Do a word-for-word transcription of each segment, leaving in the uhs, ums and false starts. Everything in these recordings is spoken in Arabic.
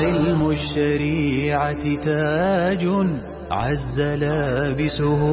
علم الشريعة تاج عز لابسه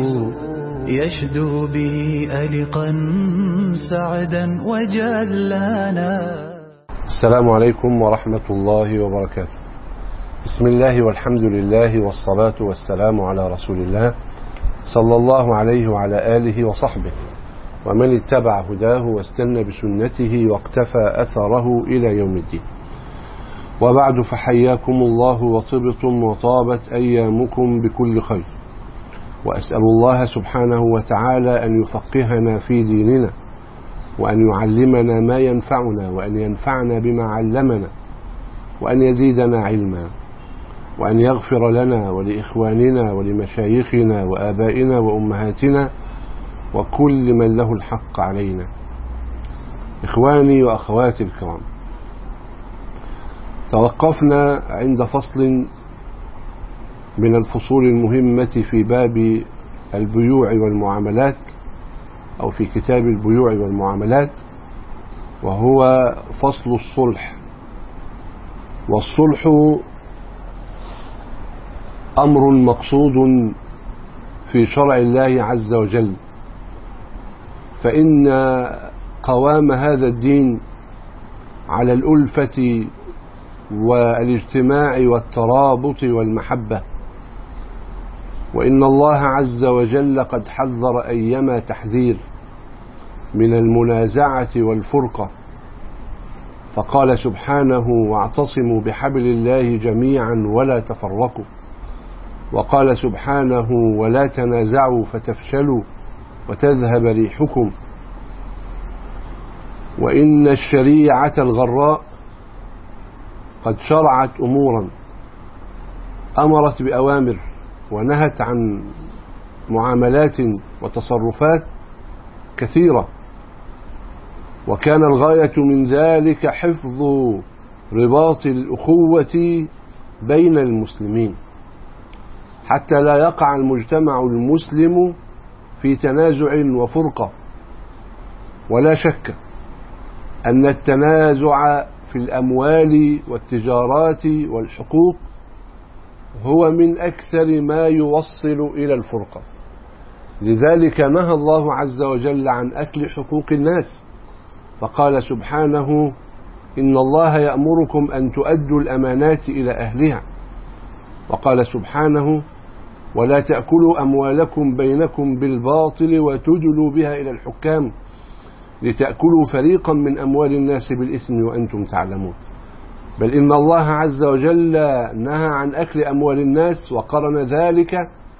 يشدو به ألقا سعدا وجلانا. السلام عليكم ورحمة الله وبركاته. بسم الله والحمد لله والصلاة والسلام على رسول الله صلى الله عليه وعلى آله وصحبه ومن اتبع هداه واستنى بسنته واقتفى أثره إلى يوم الدين. وبعد، فحياكم الله وطبتم وطابت أيامكم بكل خير، وأسأل الله سبحانه وتعالى أن يفقهنا في ديننا وأن يعلمنا ما ينفعنا وأن ينفعنا بما علمنا وأن يزيدنا علما وأن يغفر لنا ولإخواننا ولمشايخنا وآبائنا وأمهاتنا وكل من له الحق علينا. إخواني وأخواتي الكرام، توقفنا عند فصل من الفصول المهمة في باب البيوع والمعاملات أو في كتاب البيوع والمعاملات، وهو فصل الصلح. والصلح أمر مقصود في شرع الله عز وجل، فإن قوام هذا الدين على الألفة والاجتماع والترابط والمحبة، وإن الله عز وجل قد حذر أيما تحذير من المنازعة والفرقة، فقال سبحانه: واعتصموا بحبل الله جميعا ولا تفرقوا. وقال سبحانه: ولا تنازعوا فتفشلوا وتذهب ريحكم. وإن الشريعة الغراء قد شرعت أمورا، أمرت بأوامر ونهت عن معاملات وتصرفات كثيرة، وكان الغاية من ذلك حفظ رباط الأخوة بين المسلمين حتى لا يقع المجتمع المسلم في تنازع وفرقة. ولا شك أن التنازع في الأموال والتجارات والحقوق هو من أكثر ما يوصل إلى الفرقة، لذلك نهى الله عز وجل عن أكل حقوق الناس، فقال سبحانه: إن الله يأمركم أن تؤدوا الأمانات إلى أهلها. وقال سبحانه: ولا تأكلوا أموالكم بينكم بالباطل وتدلوا بها إلى الحكام لتأكلوا فريقا من أموال الناس بالإثم وأنتم تعلمون. بل إن الله عز وجل نهى عن أكل أموال الناس وقرن ذلك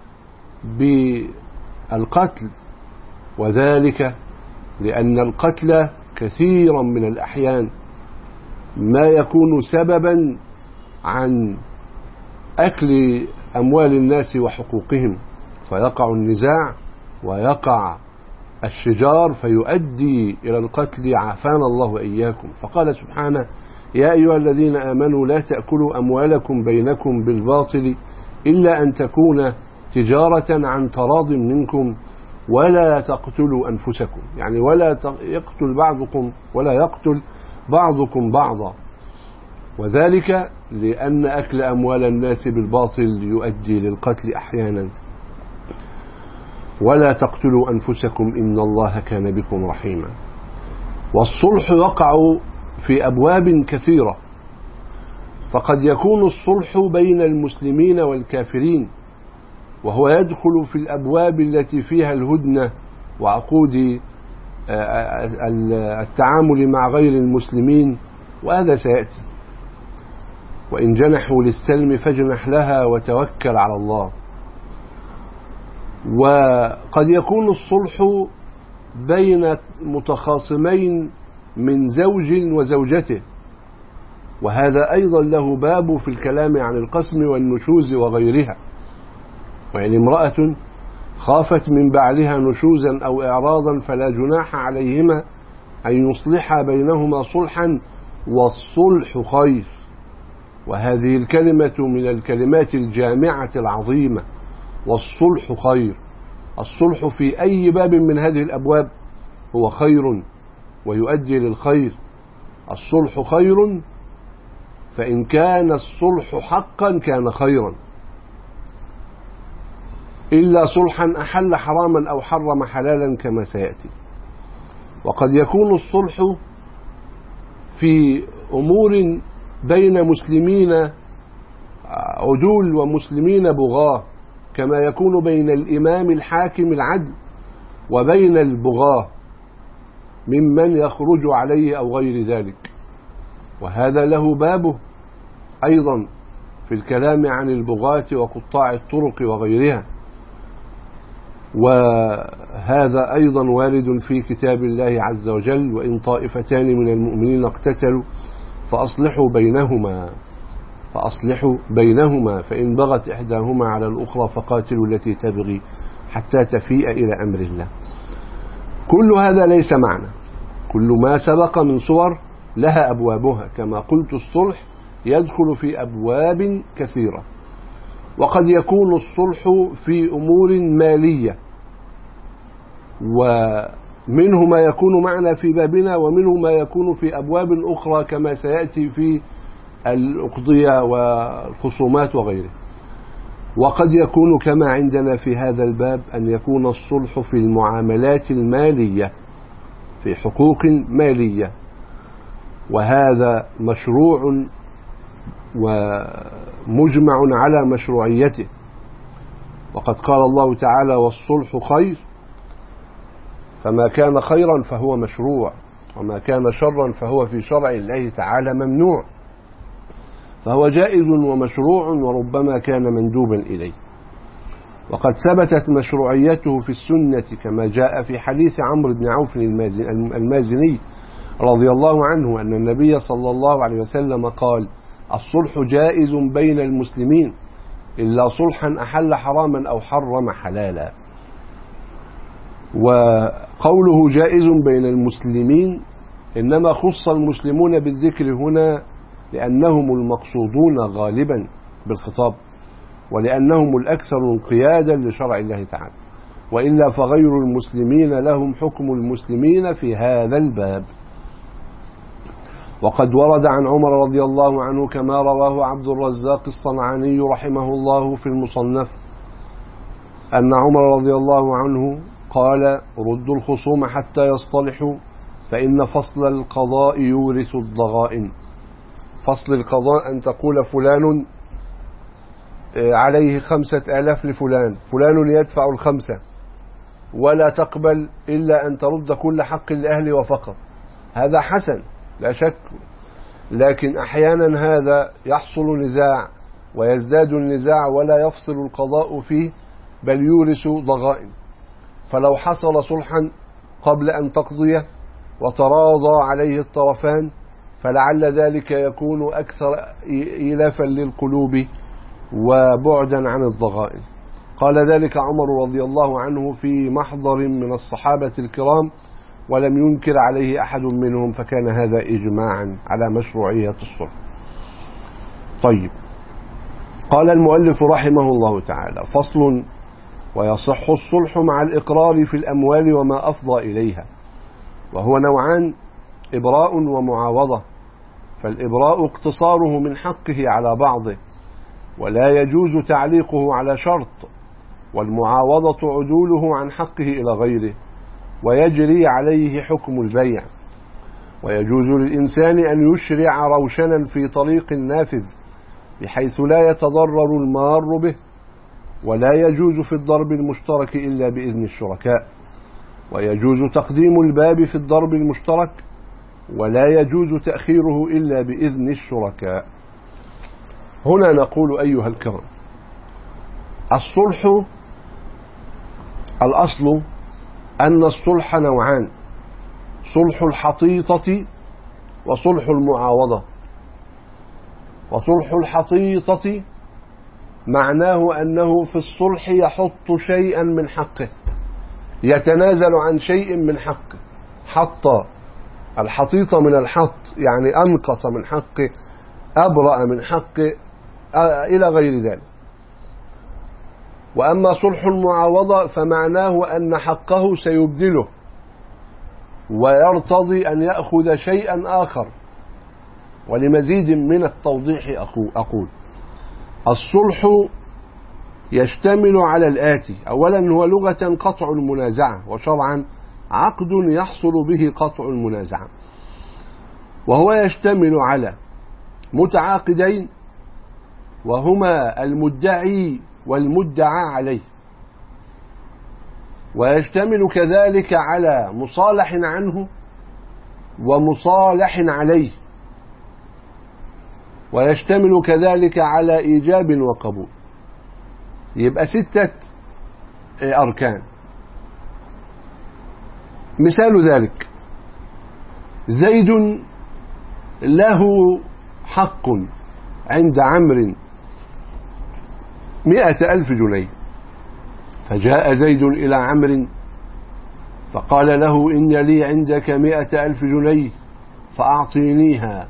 بالقتل، وذلك لأن القتل كثيرا من الأحيان ما يكون سببا عن أكل أموال الناس وحقوقهم، فيقع النزاع ويقع الشجار فيؤدي إلى القتل، عافانا الله وإياكم. فقال سبحانه: يا أيها الذين آمنوا لا تأكلوا أموالكم بينكم بالباطل إلا أن تكون تجارة عن تراض منكم ولا تقتلوا أنفسكم، يعني ولا يقتل بعضكم ولا يقتل بعضكم بعضا، وذلك لأن أكل أموال الناس بالباطل يؤدي للقتل أحيانا. ولا تقتلوا أنفسكم إن الله كان بكم رحيما. والصلح يقع في أبواب كثيرة، فقد يكون الصلح بين المسلمين والكافرين، وهو يدخل في الأبواب التي فيها الهدنة وعقود التعامل مع غير المسلمين، وهذا سيأتي. وإن جنحوا للسلم فاجنح لها وتوكل على الله. وقد يكون الصلح بين متخاصمين من زوج وزوجته، وهذا أيضا له باب في الكلام عن القسم والنشوز وغيرها. وإن امرأة خافت من بعلها نشوزا أو إعراضا فلا جناح عليهما أن يصلحا بينهما صلحا والصلح خير. وهذه الكلمة من الكلمات الجامعة العظيمة، والصلح خير. الصلح في أي باب من هذه الأبواب هو خير ويؤدي للخير. الصلح خير فإن كان الصلح حقا كان خيرا، إلا صلحا أحل حراما أو حرم حلالا كما سيأتي. وقد يكون الصلح في أمور بين مسلمين عدول ومسلمين بغاة، كما يكون بين الإمام الحاكم العدل وبين البغاة ممن يخرج عليه أو غير ذلك، وهذا له بابه أيضا في الكلام عن البغاة وقطاع الطرق وغيرها، وهذا أيضا وارد في كتاب الله عز وجل: وإن طائفتان من المؤمنين اقتتلوا فأصلحوا بينهما فأصلحوا بينهما فإن بغت إحداهما على الأخرى فقاتلوا التي تبغي حتى تفيء إلى أمر الله. كل هذا ليس معنى، كل ما سبق من صور لها أبوابها، كما قلت الصلح يدخل في أبواب كثيرة. وقد يكون الصلح في أمور مالية، ومنه ما يكون معنا في بابنا، ومنه ما يكون في أبواب أخرى كما سيأتي في الأقضية والخصومات وغيره. وقد يكون كما عندنا في هذا الباب أن يكون الصلح في المعاملات المالية، في حقوق مالية، وهذا مشروع ومجمع على مشروعيته. وقد قال الله تعالى: والصلح خير، فما كان خيرا فهو مشروع، وما كان شرا فهو في شرع الله تعالى ممنوع، فهو جائز ومشروع وربما كان مندوبا إليه. وقد ثبتت مشروعيته في السنة كما جاء في حديث عمرو بن عوف المازني رضي الله عنه أن النبي صلى الله عليه وسلم قال: الصلح جائز بين المسلمين إلا صلحا أحل حراما أو حرم حلالا. وقوله جائز بين المسلمين إنما خص المسلمون بالذكر هنا لأنهم المقصودون غالبا بالخطاب، ولأنهم الأكثر انقيادا لشرع الله تعالى، وإلا فغير المسلمين لهم حكم المسلمين في هذا الباب. وقد ورد عن عمر رضي الله عنه كما رواه عبد الرزاق الصنعاني رحمه الله في المصنف أن عمر رضي الله عنه قال: ردوا الخصوم حتى يصطلحوا فإن فصل القضاء يورث الضغائن. فصل القضاء أن تقول فلان عليه خمسة آلاف لفلان، فلان يدفع الخمسة، ولا تقبل إلا أن ترد كل حق لأهله وفقط. هذا حسن لا شك، لكن أحيانا هذا يحصل نزاع ويزداد النزاع ولا يفصل القضاء فيه، بل يورث ضغائن. فلو حصل صلحا قبل أن تقضيه وتراضى عليه الطرفان فلعل ذلك يكون أكثر إيلافا للقلوب وبعدا عن الضغائن. قال ذلك عمر رضي الله عنه في محضر من الصحابة الكرام ولم ينكر عليه أحد منهم، فكان هذا إجماعا على مشروعية الصلح. طيب، قال المؤلف رحمه الله تعالى: فصل: ويصح الصلح مع الإقرار في الأموال وما أفضى إليها، وهو نوعان: إبراء ومعاوضة. فالإبراء اقتصاره من حقه على بعضه ولا يجوز تعليقه على شرط، والمعاوضة عدوله عن حقه إلى غيره ويجري عليه حكم البيع. ويجوز للإنسان أن يشرع روشنا في طريق نافذ بحيث لا يتضرر المار به، ولا يجوز في الضرب المشترك إلا بإذن الشركاء. ويجوز تقديم الباب في الضرب المشترك، ولا يجوز تأخيره إلا بإذن الشركاء. هنا نقول أيها الكرام: الصلح الأصل أن الصلح نوعان: صلح الحطيطة وصلح المعاوضة. وصلح الحطيطة معناه أنه في الصلح يحط شيئا من حقه، يتنازل عن شيء من حقه. حط الحطيطة من الحط يعني أنقص من حقه، أبرأ من حقه، إلى غير ذلك. وأما صلح المعاوضة فمعناه أن حقه سيبدله ويرتضي أن يأخذ شيئا آخر ولمزيد من التوضيح أقول الصلح يشتمل على الآتي: أولا هو لغة قطع المنازعة، وشرعا عقد يحصل به قطع المنازعة، وهو يشتمل على متعاقدين وهما المدعي والمدعى عليه، ويشتمل كذلك على مصالح عنه ومصالح عليه، ويشتمل كذلك على إيجاب وقبول. يبقى ستة أركان. مثال ذلك: زيد له حق عند عمرو مئة ألف جنيه، فجاء زيد إلى عمرو فقال له: إن لي عندك مئة ألف جنيه فأعطينيها،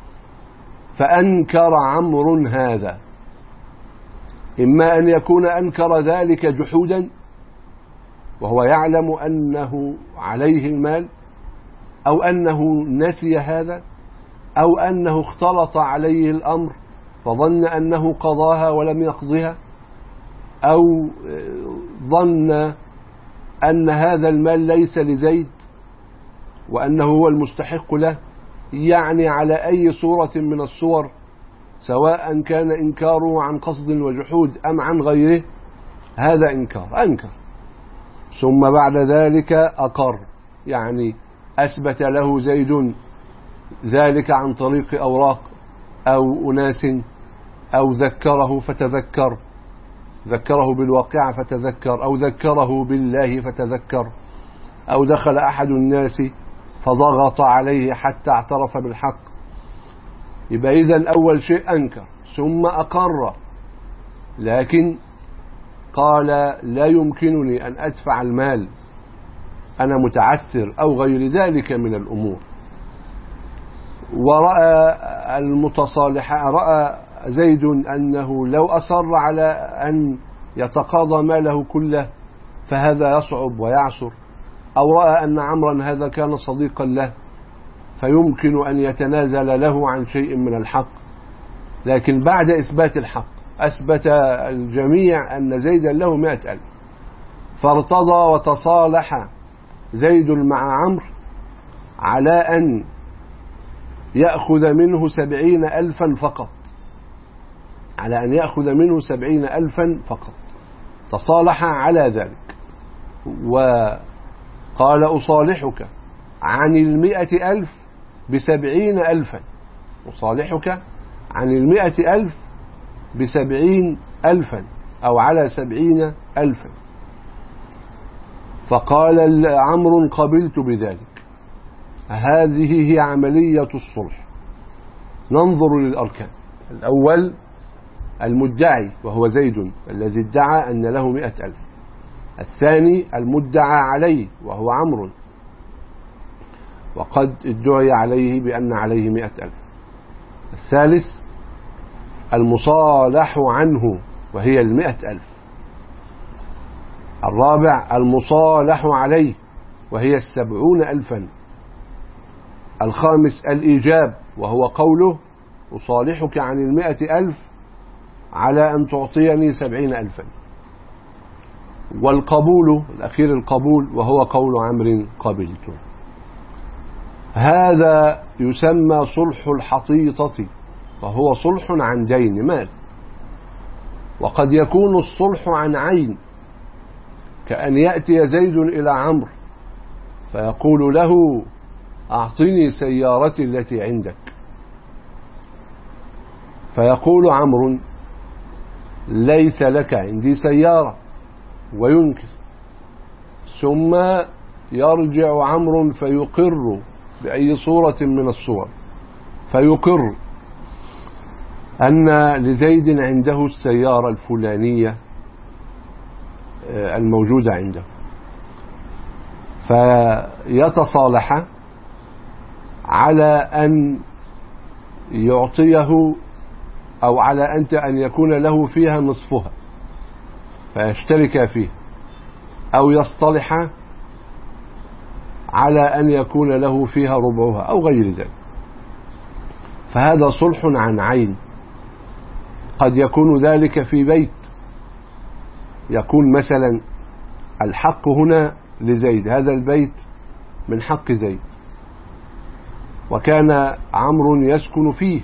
فأنكر عمرو هذا، إما أن يكون أنكر ذلك جحودا وهو يعلم أنه عليه المال، أو أنه نسي هذا، أو أنه اختلط عليه الأمر فظن أنه قضاها ولم يقضها، أو ظن أن هذا المال ليس لزيد وأنه هو المستحق له. يعني على أي صورة من الصور، سواء كان إنكاره عن قصد وجحود أم عن غيره، هذا إنكار أنكر. ثم بعد ذلك أقر، يعني أثبت له زيد ذلك عن طريق أوراق أو أناس، أو ذكره فتذكر، ذكره بالواقعة فتذكر، أو ذكره بالله فتذكر، أو دخل أحد الناس فضغط عليه حتى اعترف بالحق. يبقى إذن أول شيء أنكر، ثم أقر، لكن قال: لا يمكنني أن أدفع المال، أنا متعثر، أو غير ذلك من الأمور. ورأى المتصالح، رأى زيد أنه لو أصر على أن يتقاضى ماله كله فهذا يصعب ويعسر، أو رأى أن عمرا هذا كان صديقا له فيمكن أن يتنازل له عن شيء من الحق. لكن بعد إثبات الحق أثبت الجميع أن زيدا له مئة ألف، فارتضى وتصالح زيد مع عمرو على أن يأخذ منه سبعين ألفا فقط، على أن يأخذ منه سبعين ألفا فقط، تصالح على ذلك. وقال: أصالحك عن المئة ألف بسبعين ألفا، أصالحك عن المئة ألف بسبعين ألفا، أو على سبعين ألفا. فقال عمرو: قبلت بذلك. هذه هي عملية الصلح. ننظر للأركان. الأول المدعي وهو زيد الذي ادعى أن له مئة ألف. الثاني المدعى عليه وهو عمرو، وقد ادعي عليه بأن عليه مئة ألف. الثالث المصالح عنه وهي المئة ألف. الرابع المصالح عليه وهي السبعون ألفا. الخامس الإيجاب وهو قوله: أصالحك عن المئة ألف على أن تعطيني سبعين ألفا. والقبول الأخير القبول وهو قول عمرو: قبلت. هذا يسمى صلح الحطيطة، وهو صلح عن دين مال. وقد يكون الصلح عن عين، كأن يأتي زيد إلى عمرو فيقول له: أعطني سيارتي التي عندك، فيقول عمرو: ليس لك عندي سيارة، وينكر. ثم يرجع عمرو فيقر بأي صورة من الصور، فيقر أن لزيد عنده السيارة الفلانية الموجودة عنده، فيتصالح على أن يعطيه، أو على أنت أن يكون له فيها نصفها فيشترك فيه، أو يصطلح على أن يكون له فيها ربعها أو غير ذلك. فهذا صلح عن عين. قد يكون ذلك في بيت، يكون مثلا الحق هنا لزيد، هذا البيت من حق زيد، وكان عمرو يسكن فيه،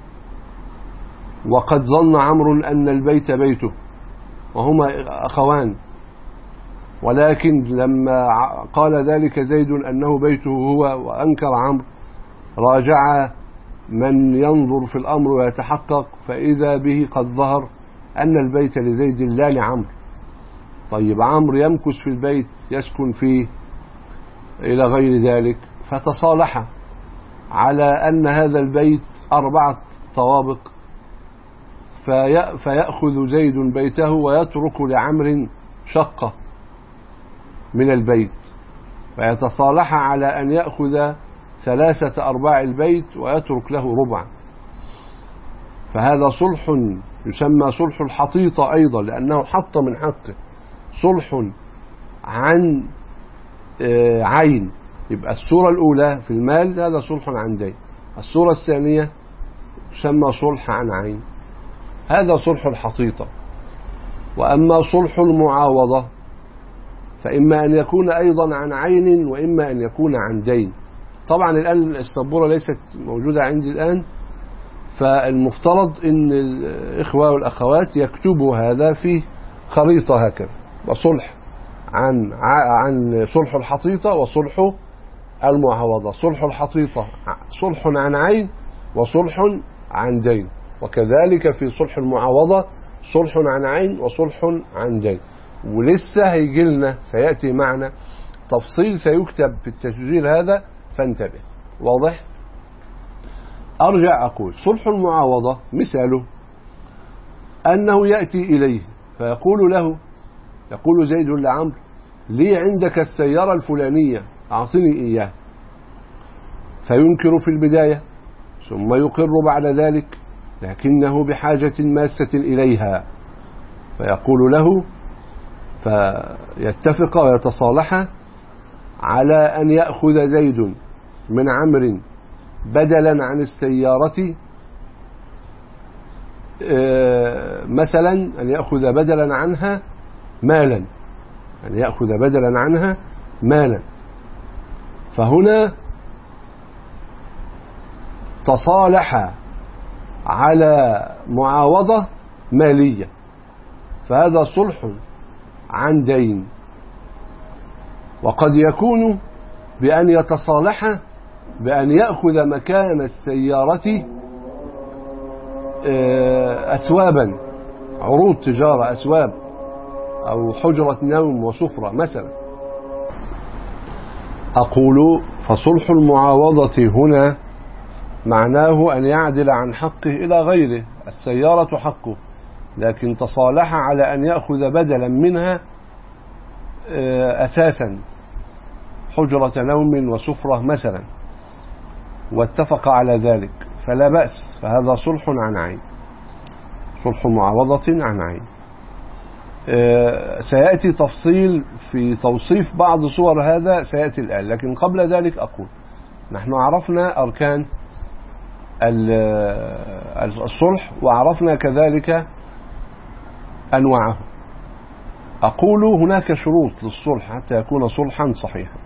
وقد ظن عمرو أن البيت بيته وهما أخوان، ولكن لما قال ذلك زيد أنه بيته هو وأنكر عمرو، راجع من ينظر في الأمر ويتحقق، فإذا به قد ظهر أن البيت لزيد لا لعمرو. طيب عمرو يمكث في البيت يسكن فيه إلى غير ذلك، فتصالح على أن هذا البيت أربعة طوابق، فيأخذ زيد بيته ويترك لعمر شقة من البيت، فيتصالح على أن يأخذ ثلاثة أرباع البيت ويترك له ربع. فهذا صلح يسمى صلح الحطيطة أيضا، لأنه حط من حقه. صلح عن عين، يبقى الصورة الأولى في المال هذا صلح عن دين، الصورة الثانية يسمى صلح عن عين، هذا صلح الحطيطة. وأما صلح المعاوضة فإما أن يكون أيضا عن عين وإما أن يكون عن دين. طبعا الآن السبورة ليست موجودة عندي الآن، فالمفترض أن الإخوة والأخوات يكتبوا هذا في خريطة هكذا، وصلح عن عن صلح الحطيطة وصلح المعاوضة. صلح الحطيطة صلح عن عين وصلح عن دين، وكذلك في صلح المعاوضة صلح عن عين وصلح عن دين. ولسه هيجي لنا سيأتي معنا تفصيل سيكتب في التسجيل هذا، فانتبه. واضح؟ أرجع أقول صلح المعاوضة مثاله أنه يأتي إليه فيقول له، يقول زيد لعمرو: لي عندك السيارة الفلانية أعطني إياه، فينكر في البداية ثم يقر بعد ذلك، لكنه بحاجة ماسة إليها، فيقول له، فيتفق ويتصالح على أن يأخذ زيد من عمرو بدلا عن السيارة، مثلا أن يأخذ بدلا عنها مالا، أن يأخذ بدلا عنها مالا. فهنا تصالح على معاوضة مالية، فهذا صلح عن دين. وقد يكون بأن يتصالح بأن يأخذ مكان السيارة أثوابا، عروض تجارة، أثواب أو حجرة نوم وسفرة مثلا. أقول فصلح المعاوضة هنا معناه أن يعدل عن حقه إلى غيره، السيارة حقه، لكن تصالح على أن يأخذ بدلا منها أساسا حجرة نوم وسفرة مثلا، واتفق على ذلك فلا بأس، فهذا صلح عن عين، صلح معاوضة عن عين. سيأتي تفصيل في توصيف بعض صور هذا سيأتي الآن، لكن قبل ذلك أقول نحن عرفنا أركان الصلح وعرفنا كذلك أنواعه. أقول هناك شروط للصلح حتى يكون صلحا صحيحا.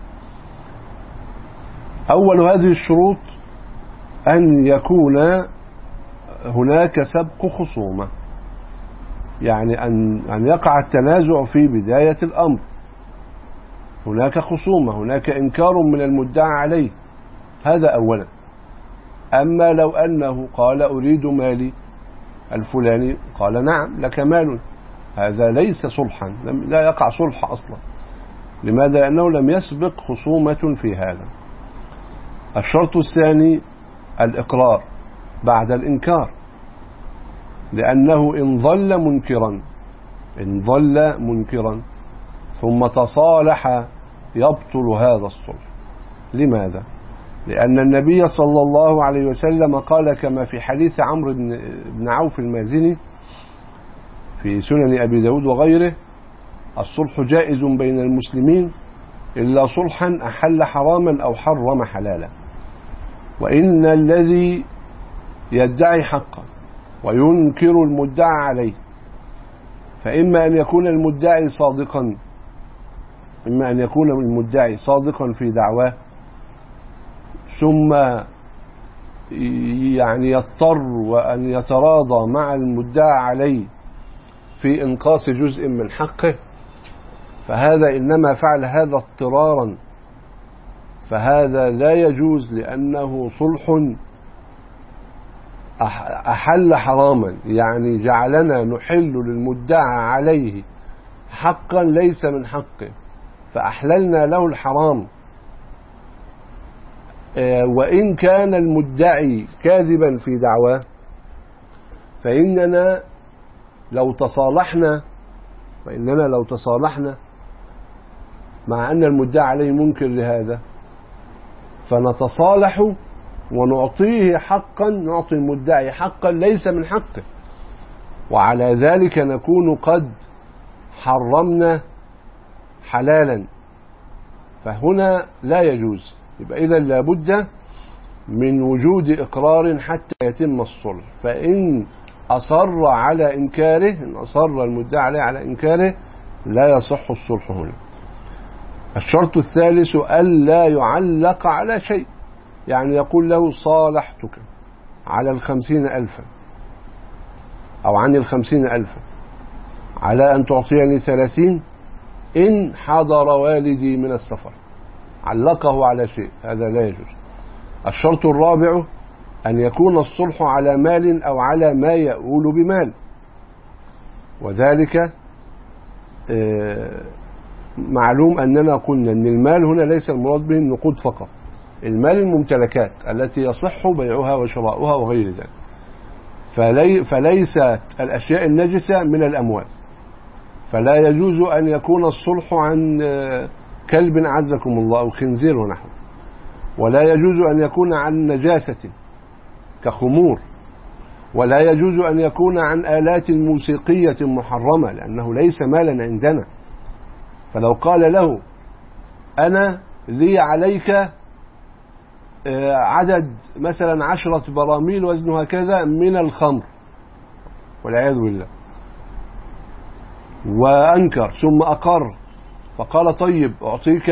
أول هذه الشروط أن يكون هناك سبق خصومة، يعني أن أن يقع التنازع في بداية الأمر، هناك خصومة، هناك إنكار من المدعى عليه، هذا أولا. أما لو أنه قال أريد مالي الفلاني، قال نعم لك مال، هذا ليس صلحا، لا يقع صلح أصلا. لماذا؟ لأنه لم يسبق خصومة في هذا. الشرط الثاني الإقرار بعد الإنكار، لأنه إن ظل منكرا إن ظل منكرا ثم تصالح يبطل هذا الصلح. لماذا؟ لأن النبي صلى الله عليه وسلم قال كما في حديث عمرو بن عوف المازني في سنن أبي داود وغيره: الصلح جائز بين المسلمين إلا صلحا أحل حراما أو حرم حلالا، وإن الذي يدعي حقا وينكر المدعى عليه، فإما أن يكون المدعي صادقا إما أن يكون المدعي صادقا في دعواه ثم يعني يضطر وأن يتراضى مع المدعى عليه في إنقاص جزء من حقه، فهذا إنما فعل هذا اضطرارا، فهذا لا يجوز لأنه صلح أحل حراما، يعني جعلنا نحل للمدعى عليه حقا ليس من حقه فأحللنا له الحرام. وإن كان المدعي كاذبا في دعواه فإننا لو تصالحنا فإننا لو تصالحنا مع أن المدعى عليه منكر لهذا فنتصالح ونعطيه حقا نعطي المدعي حقا ليس من حقه، وعلى ذلك نكون قد حرمنا حلالا، فهنا لا يجوز. يبقى إذا لابد من وجود إقرار حتى يتم الصلح، فإن أصر على إنكاره إن أصر المدعي عليه على إنكاره لا يصح الصلح هنا. الشرط الثالث ألا يعلق على شيء، يعني يقول له صالحتك على الخمسين ألفا أو عن الخمسين ألفا على أن تعطيني ثلاثين إن حضر والدي من السفر، علقه على شيء، هذا لا يجوز. الشرط الرابع أن يكون الصلح على مال أو على ما يؤول بمال، وذلك معلوم أننا قلنا أن المال هنا ليس المراد به النقود فقط، المال الممتلكات التي يصح بيعها وشراؤها وغير ذلك، فلي فليست الأشياء النجسة من الأموال، فلا يجوز أن يكون الصلح عن كلب عزكم الله أو خنزير ونحوه، ولا يجوز أن يكون عن نجاسة كخمور، ولا يجوز أن يكون عن آلات موسيقية محرمة لأنه ليس مالا عندنا. فلو قال له أنا لي عليك عدد مثلا عشرة براميل وزنها كذا من الخمر والعياذ بالله، وأنكر ثم أقر فقال طيب أعطيك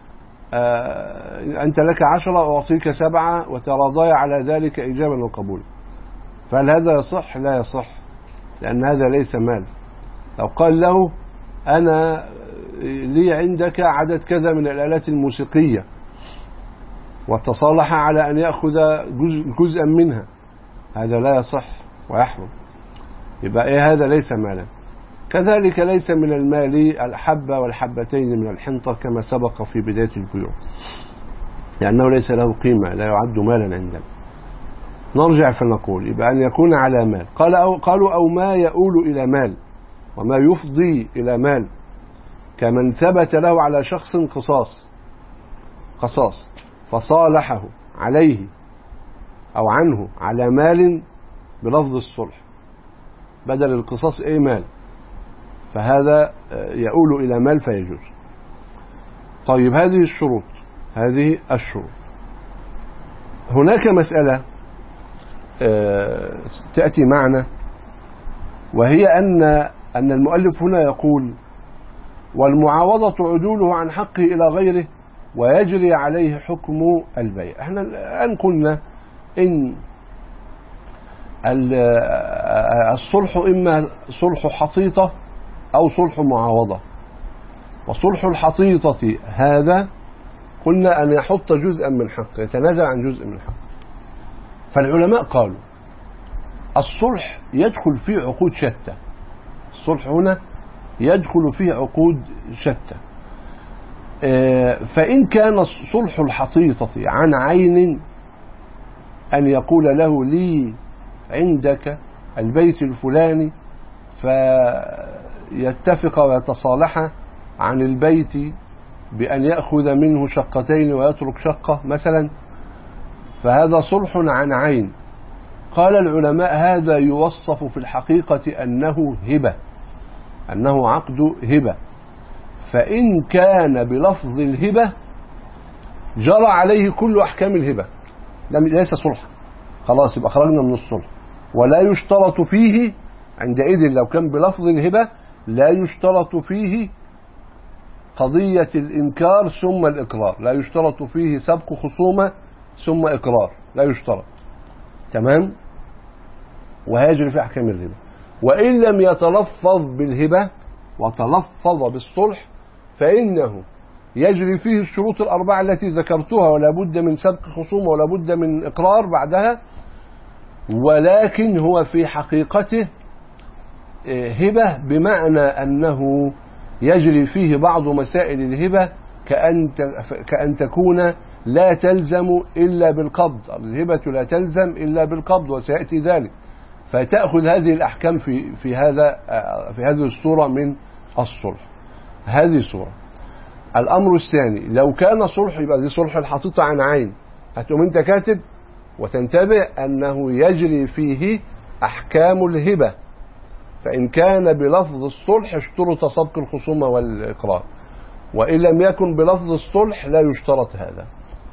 أنت لك عشرة أعطيك سبعة وتراضي على ذلك إجابة وقبول، فهل هذا يصح؟ لا يصح، لأن هذا ليس مال. لو قال له أنا لي عندك عدد كذا من الآلات الموسيقية وتصالح على أن يأخذ جزءا منها، هذا لا يصح ويحرم، يبقى إيه هذا ليس مالا. كذلك ليس من المال الحبة والحبتين من الحنطة كما سبق في بداية البيوع، لأنه ليس له قيمة لا يعد مالا عندنا. نرجع فنقول يبقى أن يكون على مال. قال أو قالوا أو ما يؤول إلى مال وما يفضي إلى مال، كمن ثبت له على شخص قصاص قصاص فصالحه عليه أو عنه على مال بلفظ الصلح بدل القصاص أي مال، فهذا يؤول إلى مال فيجوز. طيب هذه الشروط هذه الشروط هناك مسألة تأتي معنا، وهي أن أن المؤلف هنا يقول والمعاوضة عدوله عن حقه إلى غيره ويجري عليه حكم البيع. احنا الآن قلنا إن الصلح إما صلح حطيطة أو صلح معاوضة، وصلح الحطيطة هذا قلنا أن يحط جزءا من حقه يتنازل عن جزء من حقه. فالعلماء قالوا الصلح يدخل فيه عقود شتى، الصلح هنا يدخل فيه عقود شتى، فإن كان صلح الحطيطة عن عين أن يقول له لي عندك البيت الفلاني فيتفق ويتصالح عن البيت بأن يأخذ منه شقتين ويترك شقة مثلا، فهذا صلح عن عين. قال العلماء هذا يوصف في الحقيقة أنه هبة، أنه عقد هبة، فإن كان بلفظ الهبة جرى عليه كل أحكام الهبة، ليس صلحا، خلاص يبقى خرجنا من الصلح. ولا يشترط فيه عندئذ لو كان بلفظ الهبة لا يشترط فيه قضية الإنكار ثم الإقرار، لا يشترط فيه سبق خصومة ثم إقرار، لا يشترط. تمام؟ وهيجري في أحكام الهبة. وإن لم يتلفظ بالهبة وتلفظ بالصلح فإنه يجري فيه الشروط الأربعة التي ذكرتها، ولا بد من سبق خصومة ولا بد من إقرار بعدها، ولكن هو في حقيقته هبة بمعنى أنه يجري فيه بعض مسائل الهبة كأن كأن تكون لا تلزم إلا بالقبض، الهبة لا تلزم إلا بالقبض وسيأتي ذلك، فتأخذ هذه الأحكام في في هذا في هذه الصورة من الصلح. هذه صورة. الأمر الثاني لو كان صلح، يبقى دي صلح الحطيطة عن عين، هتقوم أنت كاتب وتنتبه أنه يجري فيه أحكام الهبة، فإن كان بلفظ الصلح اشترط سبق الخصومة والإقرار، وإن لم يكن بلفظ الصلح لا يشترط هذا.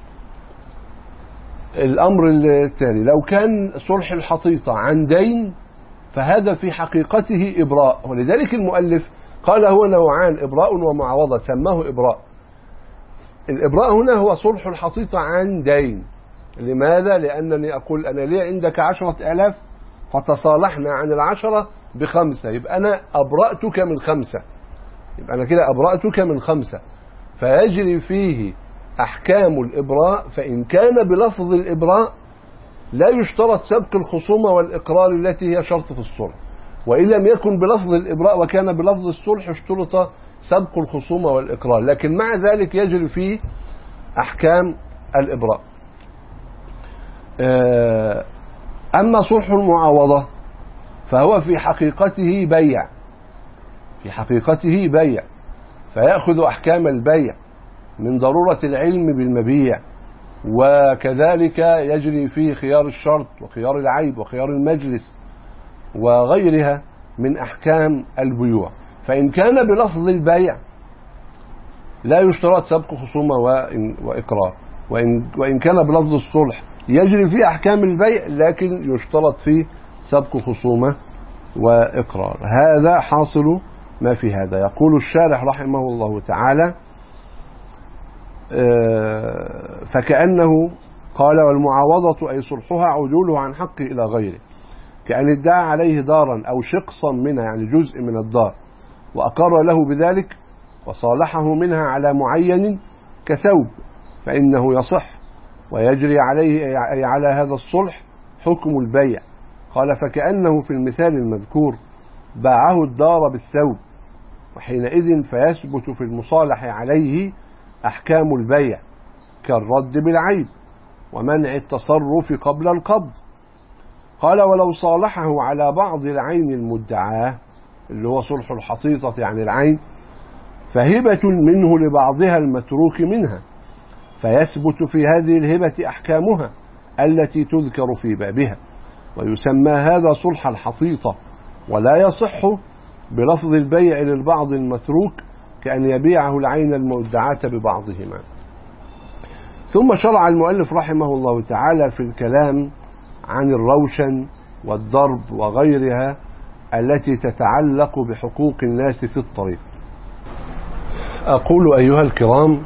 الأمر التالي لو كان صلح الحطيطة عن دين فهذا في حقيقته إبراء، ولذلك المؤلف قال هو نوعان، إبراء ومعاوضة، سماه إبراء. الإبراء هنا هو صلح الحطيطة عن دين. لماذا؟ لأنني أقول أنا لي عندك عشرة آلاف فتصالحنا عن العشرة بخمسة، يبقى أنا أبرأتك من خمسة، يبقى أنا كده أبرأتك من خمسة، فيجري فيه أحكام الإبراء. فإن كان بلفظ الإبراء لا يشترط سبق الخصومة والإقرار التي هي شرط في الصلح، وإن لم يكن بلفظ الإبراء وكان بلفظ الصلح اشترط سبق الخصومة والإقرار، لكن مع ذلك يجري فيه أحكام الإبراء. أما صلح المعاوضة فهو في حقيقته بيع، في حقيقته بيع، فيأخذ أحكام البيع من ضرورة العلم بالمبيع، وكذلك يجري فيه خيار الشرط وخيار العيب وخيار المجلس وغيرها من أحكام البيوع. فإن كان بلفظ البيع لا يشترط سبق خصومة وإقرار، وإن, وإن كان بلفظ الصلح يجري فيه أحكام البيع لكن يشترط فيه سبق خصومة وإقرار. هذا حاصل ما في هذا. يقول الشارح رحمه الله تعالى فكأنه قال والمعاوضة أي صلحها عدوله عن حقه إلى غيره، كأن ادعى عليه دارا أو شقصا منها يعني جزء من الدار وأقر له بذلك وصالحه منها على معين كثوب فإنه يصح ويجري عليه أي على هذا الصلح حكم البيع. قال فكأنه في المثال المذكور باعه الدار بالثوب، وحينئذ فيثبت في المصالح عليه أحكام البيع كالرد بالعيب ومنع التصرف قبل القبض. قال ولو صالحه على بعض العين المدعاه اللي هو صلح الحطيطة يعني العين فهبة منه لبعضها المتروك منها، فيثبت في هذه الهبة أحكامها التي تذكر في بابها، ويسمى هذا صلح الحطيطة، ولا يصح بلفظ البيع للبعض المتروك كأن يبيعه العين المودعة ببعضهما. ثم شرع المؤلف رحمه الله تعالى في الكلام عن الروشن والضرب وغيرها التي تتعلق بحقوق الناس في الطريق. أقول أيها الكرام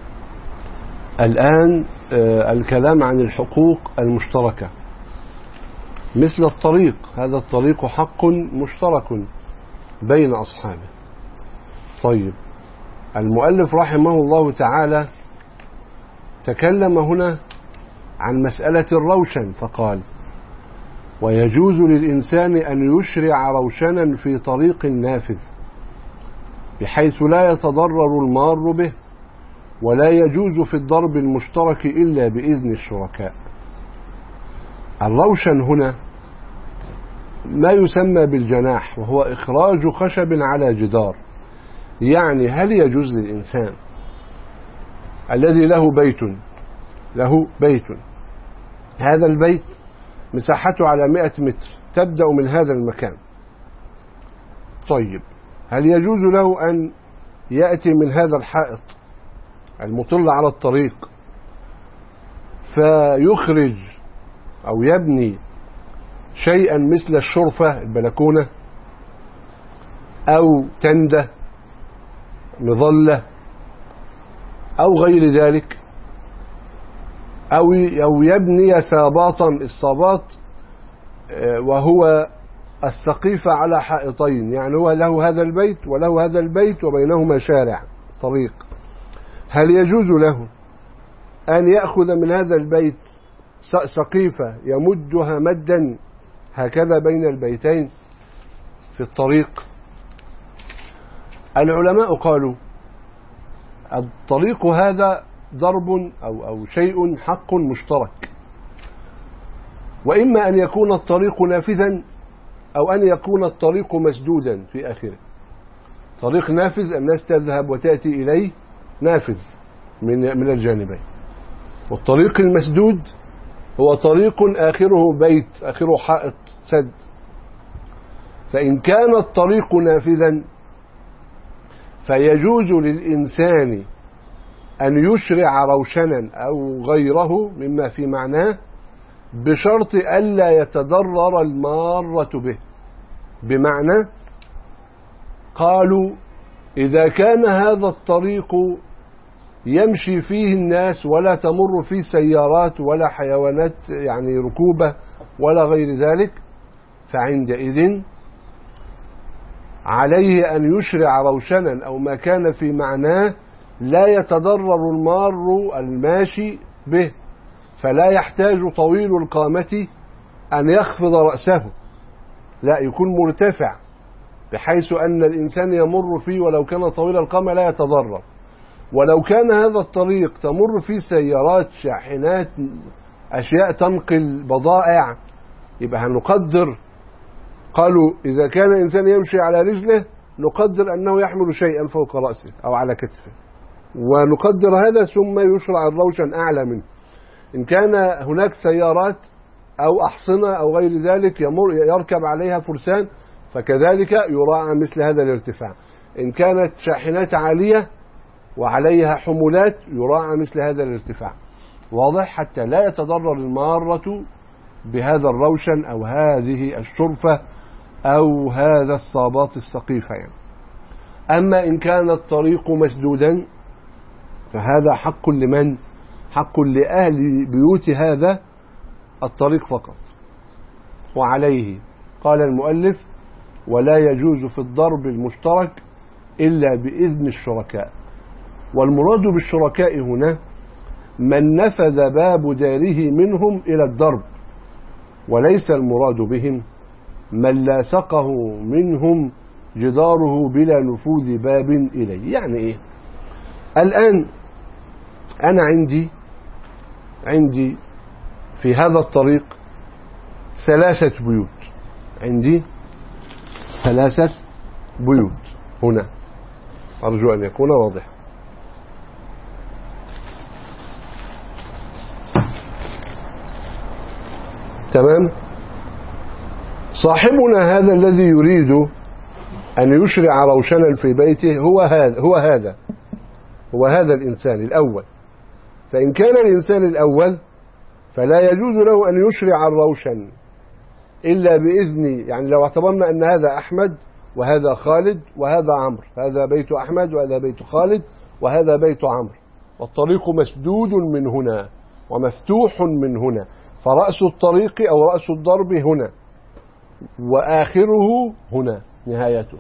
الآن الكلام عن الحقوق المشتركة مثل الطريق، هذا الطريق حق مشترك بين أصحابه. طيب المؤلف رحمه الله تعالى تكلم هنا عن مسألة الروشن فقال ويجوز للإنسان أن يشرع روشنا في طريق نافذ بحيث لا يتضرر المار به، ولا يجوز في الضرب المشترك إلا بإذن الشركاء. الروشن هنا ما يسمى بالجناح، وهو إخراج خشب على جدار. يعني هل يجوز للإنسان الذي له بيت له بيت هذا البيت مساحته على مئة متر تبدأ من هذا المكان، طيب هل يجوز له أن يأتي من هذا الحائط المطل على الطريق فيخرج أو يبني شيئا مثل الشرفة البلكونة أو تندة مظلة أو غير ذلك، أو أو يبني ساباطا. الساباط وهو السقيفة على حائطين، يعني هو له هذا البيت وله هذا البيت وبينهما شارع طريق. هل يجوز له أن يأخذ من هذا البيت سقيفة يمدها مدا هكذا بين البيتين في الطريق؟ العلماء قالوا الطريق هذا ضرب أو أو شيء حق مشترك، وإما أن يكون الطريق نافذا أو أن يكون الطريق مسدودا في آخره. طريق نافذ الناس تذهب وتأتي إليه نافذ من من الجانبين، والطريق المسدود هو طريق آخره بيت، آخره حائط سد. فإن كان الطريق نافذا فيجوز للإنسان أن يشرع روشنا أو غيره مما في معناه بشرط ألا يتضرر المارة به. بمعنى قالوا إذا كان هذا الطريق يمشي فيه الناس ولا تمر فيه سيارات ولا حيوانات يعني ركوبة ولا غير ذلك، فعندئذ عليه أن يشرع روشنا أو ما كان في معناه لا يتضرر المار الماشي به، فلا يحتاج طويل القامة أن يخفض رأسه، لا يكون مرتفع بحيث أن الإنسان يمر فيه ولو كان طويل القامة لا يتضرر. ولو كان هذا الطريق تمر فيه سيارات شاحنات أشياء تنقل بضائع يبقى هنقدر، قالوا إذا كان الإنسان يمشي على رجله نقدر أنه يحمل شيئا فوق رأسه أو على كتفه، ونقدر هذا ثم يشرع الروشن أعلى منه. إن كان هناك سيارات أو أحصنة أو غير ذلك يمر يركب عليها فرسان فكذلك يراعى مثل هذا الارتفاع. إن كانت شاحنات عالية وعليها حمولات يراعى مثل هذا الارتفاع. واضح؟ حتى لا يتضرر المارة بهذا الروشن أو هذه الشرفة أو هذا الصابات السقيفة يعني. أما إن كان الطريق مسدودا فهذا حق لمن؟ حق لأهل بيوت هذا الطريق فقط. وعليه قال المؤلف ولا يجوز في الضرب المشترك إلا بإذن الشركاء. والمراد بالشركاء هنا من نفذ باب داره منهم إلى الضرب، وليس المراد بهم من لاصقه منهم جداره بلا نفوذ باب إليه. يعني إيه؟ الآن أنا عندي عندي في هذا الطريق ثلاثة بيوت، عندي ثلاثة بيوت هنا، أرجو أن يكون واضح. تمام؟ صاحبنا هذا الذي يريد أن يشرع روشنا في بيته هو هذا هو هذا هو هذا الإنسان الأول. فإن كان الإنسان الأول فلا يجوز له أن يشرع الروشن إلا بإذن، يعني لو اعتبرنا أن هذا أحمد وهذا خالد وهذا عمرو، هذا بيت أحمد وهذا بيت خالد وهذا بيت عمرو، والطريق مسدود من هنا ومفتوح من هنا، فرأس الطريق أو رأس الضرب هنا وآخره هنا نهايته.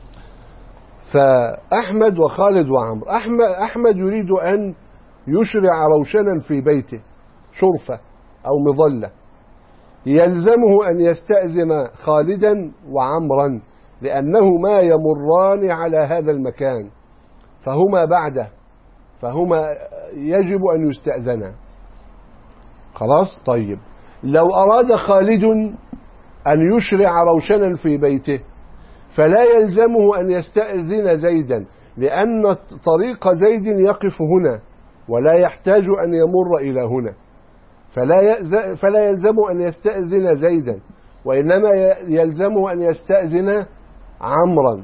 فأحمد وخالد وعمرو، أحمد, أحمد يريد أن يشرع روشنا في بيته شرفة أو مظلة، يلزمه أن يستأذن خالدا وعمرا لأنهما يمران على هذا المكان فهما بعده، فهما يجب أن يستأذنا. خلاص؟ طيب لو أراد خالد أن يشرع روشنا في بيته فلا يلزمه أن يستأذن زيدا لأن طريق زيد يقف هنا ولا يحتاج أن يمر إلى هنا، فلا فلا يلزمه أن يستأذن زيدا وإنما يلزمه أن يستأذن عمرا.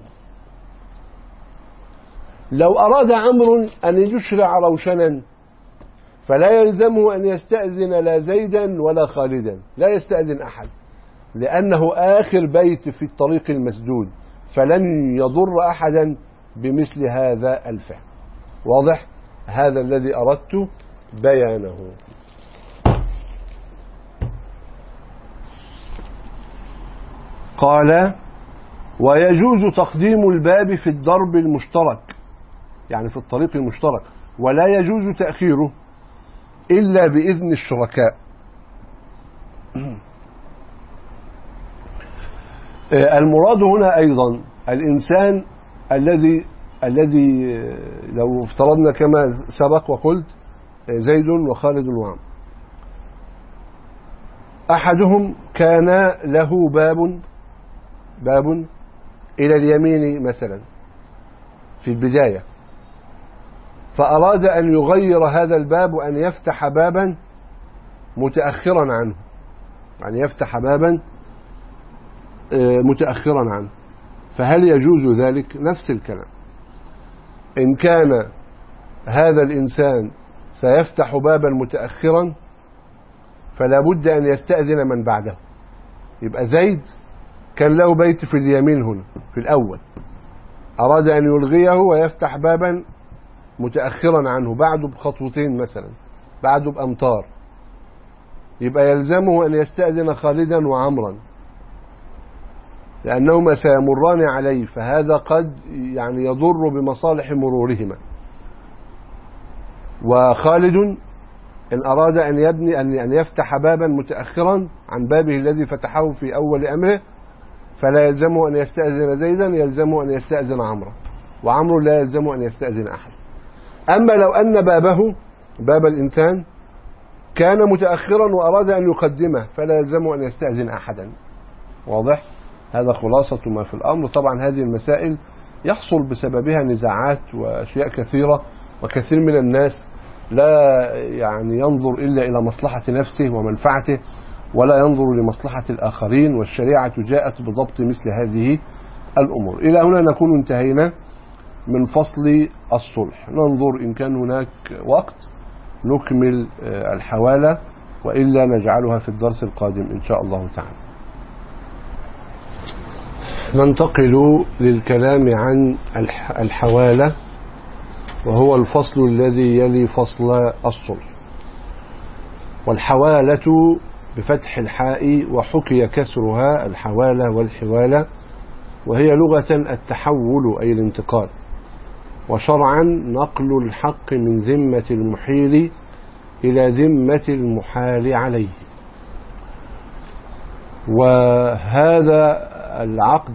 لو أراد عمرو أن يشرع روشنا فلا يلزمه أن يستأذن لا زيدا ولا خالدا، لا يستأذن أحد، لأنه آخر بيت في الطريق المسدود، فلن يضر أحدا بمثل هذا الفعل. واضح؟ هذا الذي أردت بيانه. قال: ويجوز تقديم الباب في الضرب المشترك، يعني في الطريق المشترك، ولا يجوز تأخيره إلا بإذن الشركاء. المراد هنا أيضا الإنسان الذي الذي لو افترضنا كما سبق وقلت زيد وخالد وعمرو، أحدهم كان له باب باب إلى اليمين مثلا في البداية، فأراد أن يغير هذا الباب وأن يفتح بابا متأخرا عنه، يعني يفتح بابا متأخرا عنه، فهل يجوز ذلك؟ نفس الكلام. إن كان هذا الإنسان سيفتح بابا متأخرا فلا بد أن يستأذن من بعده. يبقى زيد كان له بيت في اليمين هنا في الأول، أراد أن يلغيه ويفتح بابا متأخرا عنه بعده بخطوتين مثلا، بعده بأمتار، يبقى يلزمه أن يستأذن خالدا وعمرا لأنهما سيمران عليه، فهذا قد يعني يضر بمصالح مرورهما. وخالد إن أراد أن يبني أن يفتح بابا متأخرا عن بابه الذي فتحه في أول أمره فلا يلزمه أن يستأذن زيدا، يلزمه أن يستأذن عمرا، وعمرو لا يلزمه أن يستأذن أحد. أما لو أن بابه باب الإنسان كان متأخرا وأراد أن يقدمه فلا يلزمه أن يستأذن أحدا. واضح؟ هذا خلاصة ما في الأمر. طبعا هذه المسائل يحصل بسببها نزاعات وأشياء كثيرة، وكثير من الناس لا يعني ينظر إلا إلى مصلحة نفسه ومنفعته ولا ينظر لمصلحة الآخرين، والشريعة جاءت بضبط مثل هذه الأمور. إلى هنا نكون انتهينا من فصل الصلح. ننظر إن كان هناك وقت نكمل الحوالة، وإلا نجعلها في الدرس القادم إن شاء الله تعالى. ننتقل للكلام عن الحوالة، وهو الفصل الذي يلي فصل الصلح. والحوالة بفتح الحاء وحكي كسرها الحوالة والحوالة، وهي لغة التحول أي الانتقال، وشرعا نقل الحق من ذمة المحيل إلى ذمة المحال عليه. وهذا العقد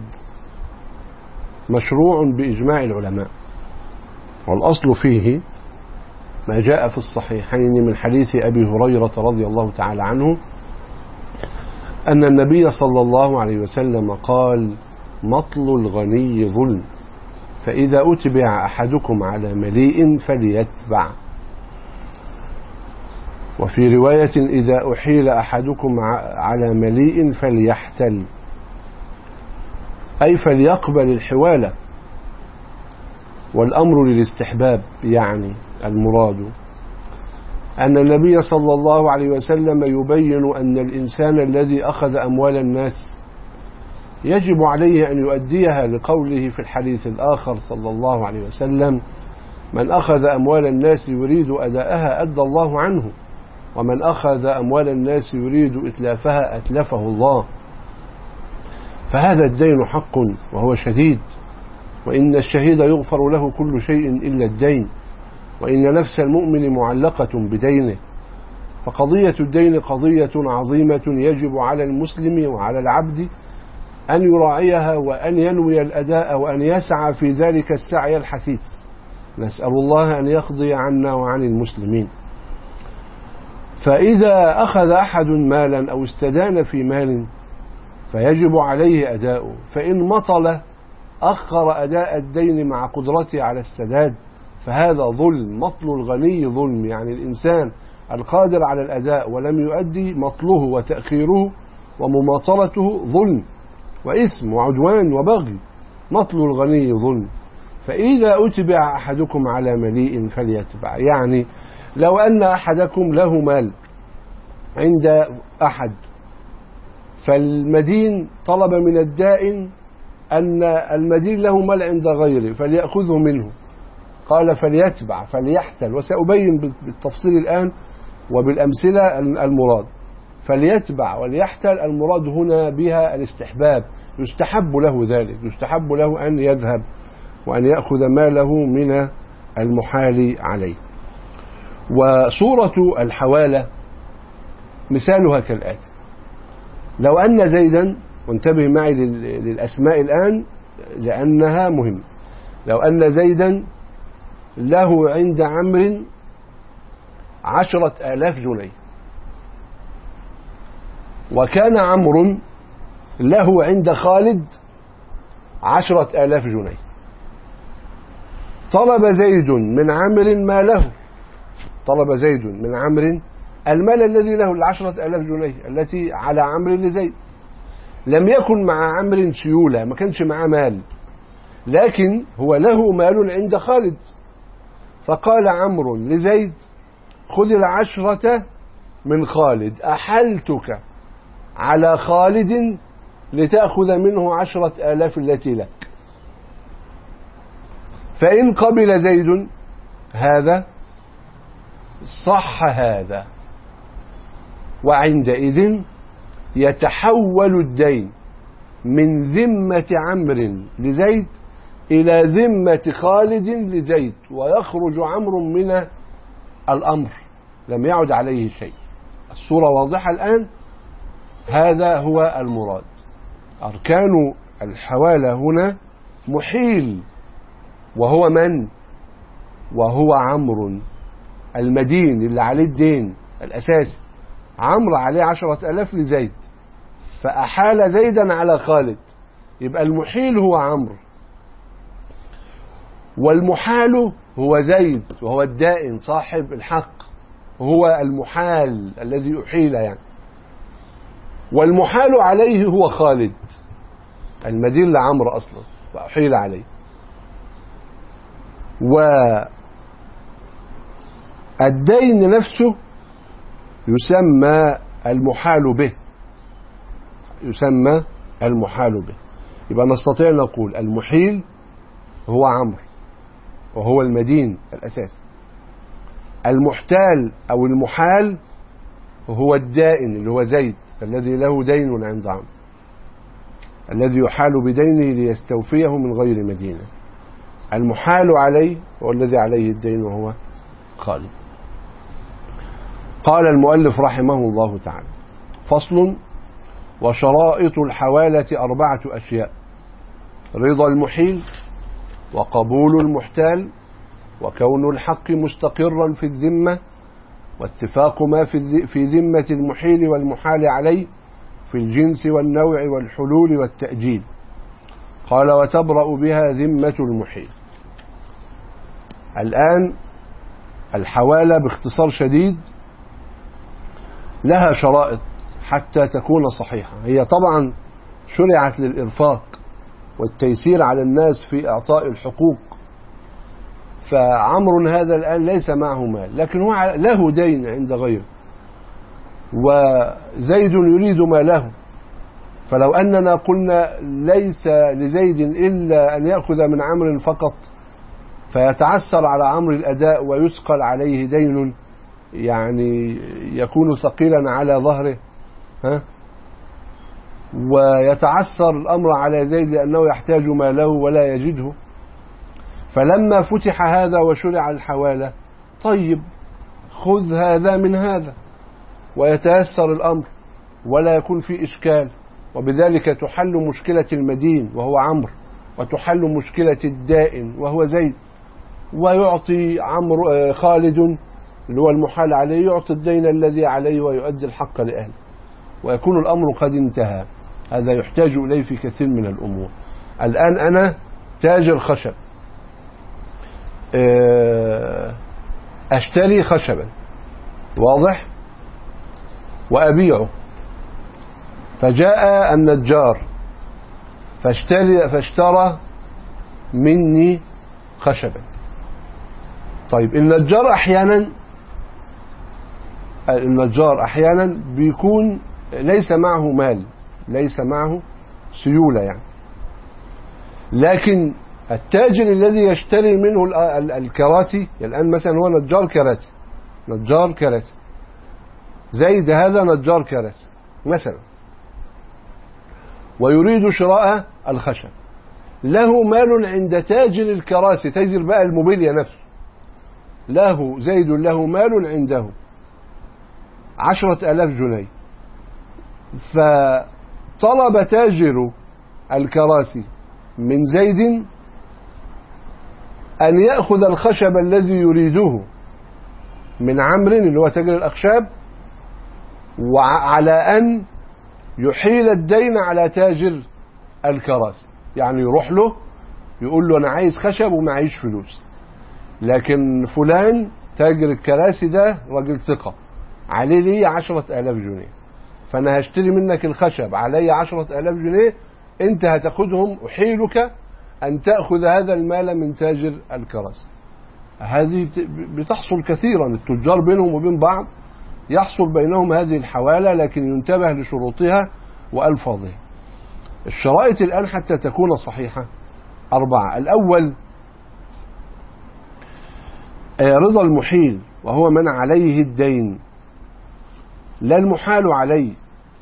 مشروع بإجماع العلماء، والأصل فيه ما جاء في الصحيحين من حديث أبي هريرة رضي الله تعالى عنه أن النبي صلى الله عليه وسلم قال: مطل الغني ظلم، فإذا أتبع أحدكم على مليء فليتبع. وفي رواية: إذا أحيل أحدكم على مليء فليحتل، أي فليقبل الحوالة. والأمر للاستحباب، يعني المراد أن النبي صلى الله عليه وسلم يبين أن الإنسان الذي أخذ أموال الناس يجب عليه أن يؤديها، لقوله في الحديث الآخر صلى الله عليه وسلم: من أخذ أموال الناس يريد أداءها أدى الله عنه، ومن أخذ أموال الناس يريد إتلافها أتلفه الله. فهذا الدين حق وهو شديد، وإن الشهيد يغفر له كل شيء إلا الدين، وإن نفس المؤمن معلقة بدينه. فقضية الدين قضية عظيمة يجب على المسلم وعلى العبد أن يراعيها وأن ينوي الأداء وأن يسعى في ذلك السعي الحثيث. نسأل الله أن يقضي عنا وعن المسلمين. فإذا أخذ أحد مالا أو استدان في مال فيجب عليه أداؤه، فإن مطل أخر أداء الدين مع قدرته على السداد فهذا ظلم. مطل الغني ظلم، يعني الإنسان القادر على الأداء ولم يؤدي، مطله وتأخيره ومماطلته ظلم وإثم وعدوان وبغي. مطل الغني ظلم، فإذا أتبع أحدكم على مليء فليتبع، يعني لو أن أحدكم له مال عند أحد، فالمدين طلب من الدائن أن المدين له مال عند غيره فليأخذه منه، قال فليتبع فليحتل، وسأبين بالتفصيل الآن وبالأمثلة المراد. فليتبع وليحتل المراد هنا بها الاستحباب، يستحب له ذلك، يستحب له أن يذهب وأن يأخذ ماله من المحال عليه. وصورة الحوالة مثالها كالآتي: لو أن زيدا، وانتبه معي للأسماء الآن لأنها مهمة، لو أن زيدا له عند عمرو عشرة آلاف جنيه، وكان عمرو له عند خالد عشرة آلاف جنيه، طلب زيد من عمرو ماله، طلب زيد من عمرو المال الذي له العشرة آلاف جنيه التي على عمرو لزيد. لم يكن مع عمرو سيولة، ما كانش معاه مال، لكن هو له مال عند خالد، فقال عمرو لزيد: خذ العشرة من خالد، أحلتك على خالد لتأخذ منه عشرة آلاف التي لك. فإن قبل زيد هذا صح هذا، وعندئذ يتحول الدين من ذمة عمرو لزيد إلى ذمة خالد لزيد، ويخرج عمرو من الأمر، لم يعد عليه شيء. الصورة واضحة الآن؟ هذا هو المراد. أركان الحوالة هنا محيل، وهو من؟ وهو عمرو المدين اللي عليه الدين الأساسي. عمرو عليه عشرة ألاف لزيد، فأحال زيدا على خالد، يبقى المحيل هو عمرو، والمحال هو زيد، وهو الدائن صاحب الحق، هو المحال الذي أحيل يعني. والمحال عليه هو خالد المدين لعمرو أصلا وأحيل عليه. والدين نفسه يسمى المحال به، يسمى المحال به. يبقى نستطيع نقول المحيل هو عمرو وهو المدين الأساسي، المحتال أو المحال هو الدائن اللي هو زيد الذي له دين عند عمرو، الذي يحال بدينه ليستوفيه من غير مدينة. المحال عليه هو الذي عليه الدين وهو خالد. قال المؤلف رحمه الله تعالى: فصل: وشرائط الحوالة أربعة أشياء: رضا المحيل، وقبول المحتال، وكون الحق مستقرا في الذمة، واتفاق ما في ذمة المحيل والمحال عليه في الجنس والنوع والحلول والتأجيل. قال: وتبرأ بها ذمة المحيل. الآن الحوالة باختصار شديد لها شرائط حتى تكون صحيحة. هي طبعا شرعت للإرفاق والتيسير على الناس في إعطاء الحقوق، فعمر هذا الآن ليس معه مال، لكن هو له دين عند غيره، وزيد يريد ماله. فلو أننا قلنا ليس لزيد إلا أن يأخذ من عمرو فقط، فيتعسر على عمرو الأداء ويثقل عليه دين يعني يكون ثقيلا على ظهره، ها؟ ويتعسر الأمر على زيد لأنه يحتاج ماله ولا يجده. فلما فتح هذا وشرع الحوالة، طيب خذ هذا من هذا ويتيسر الأمر ولا يكون في إشكال، وبذلك تحل مشكلة المدين وهو عمرو، وتحل مشكلة الدائن وهو زيد، ويعطي عمرو خالد اللي هو المحال عليه يعطي الدين الذي عليه ويؤدي الحق لأهله، ويكون الأمر قد انتهى. هذا يحتاج إليه في كثير من الأمور. الآن أنا تاجر خشب، أشتري خشبا، واضح، وأبيعه، فجاء النجار فاشتري, فاشترى مني خشبا. طيب النجار أحيانا النجار أحيانا بيكون ليس معه مال، ليس معه سيولة يعني، لكن التاجر الذي يشتري منه الكراسي، الآن مثلا هو نجار كراسي، نجار كراسي زيد هذا نجار كراسي مثلا، ويريد شراء الخشب، له مال عند تاجر الكراسي، تاجر بقى الموبيليا نفسه، له زيد له مال عنده عشرة آلاف جنيه، فطلب تاجر الكراسي من زيد أن يأخذ الخشب الذي يريده من عمرو اللي هو تاجر الأخشاب، وعلى أن يحيل الدين على تاجر الكراسي، يعني يروح له يقول له أنا عايز خشب ومعيش فلوس، لكن فلان تاجر الكراسي ده راجل ثقة عليه لي عشرة آلاف جنيه، فأنا هشتري منك الخشب علي عشرة آلاف جنيه، أنت هتاخدهم، أحيلك أن تأخذ هذا المال من تاجر الكراسي. هذه بتحصل كثيرا، التجار بينهم وبين بعض يحصل بينهم هذه الحوالة، لكن ينتبه لشروطها وألفاظها. الشرائط الآن حتى تكون صحيحة أربعة. الأول رضا المحيل، وهو من عليه الدين لا المحال عليه،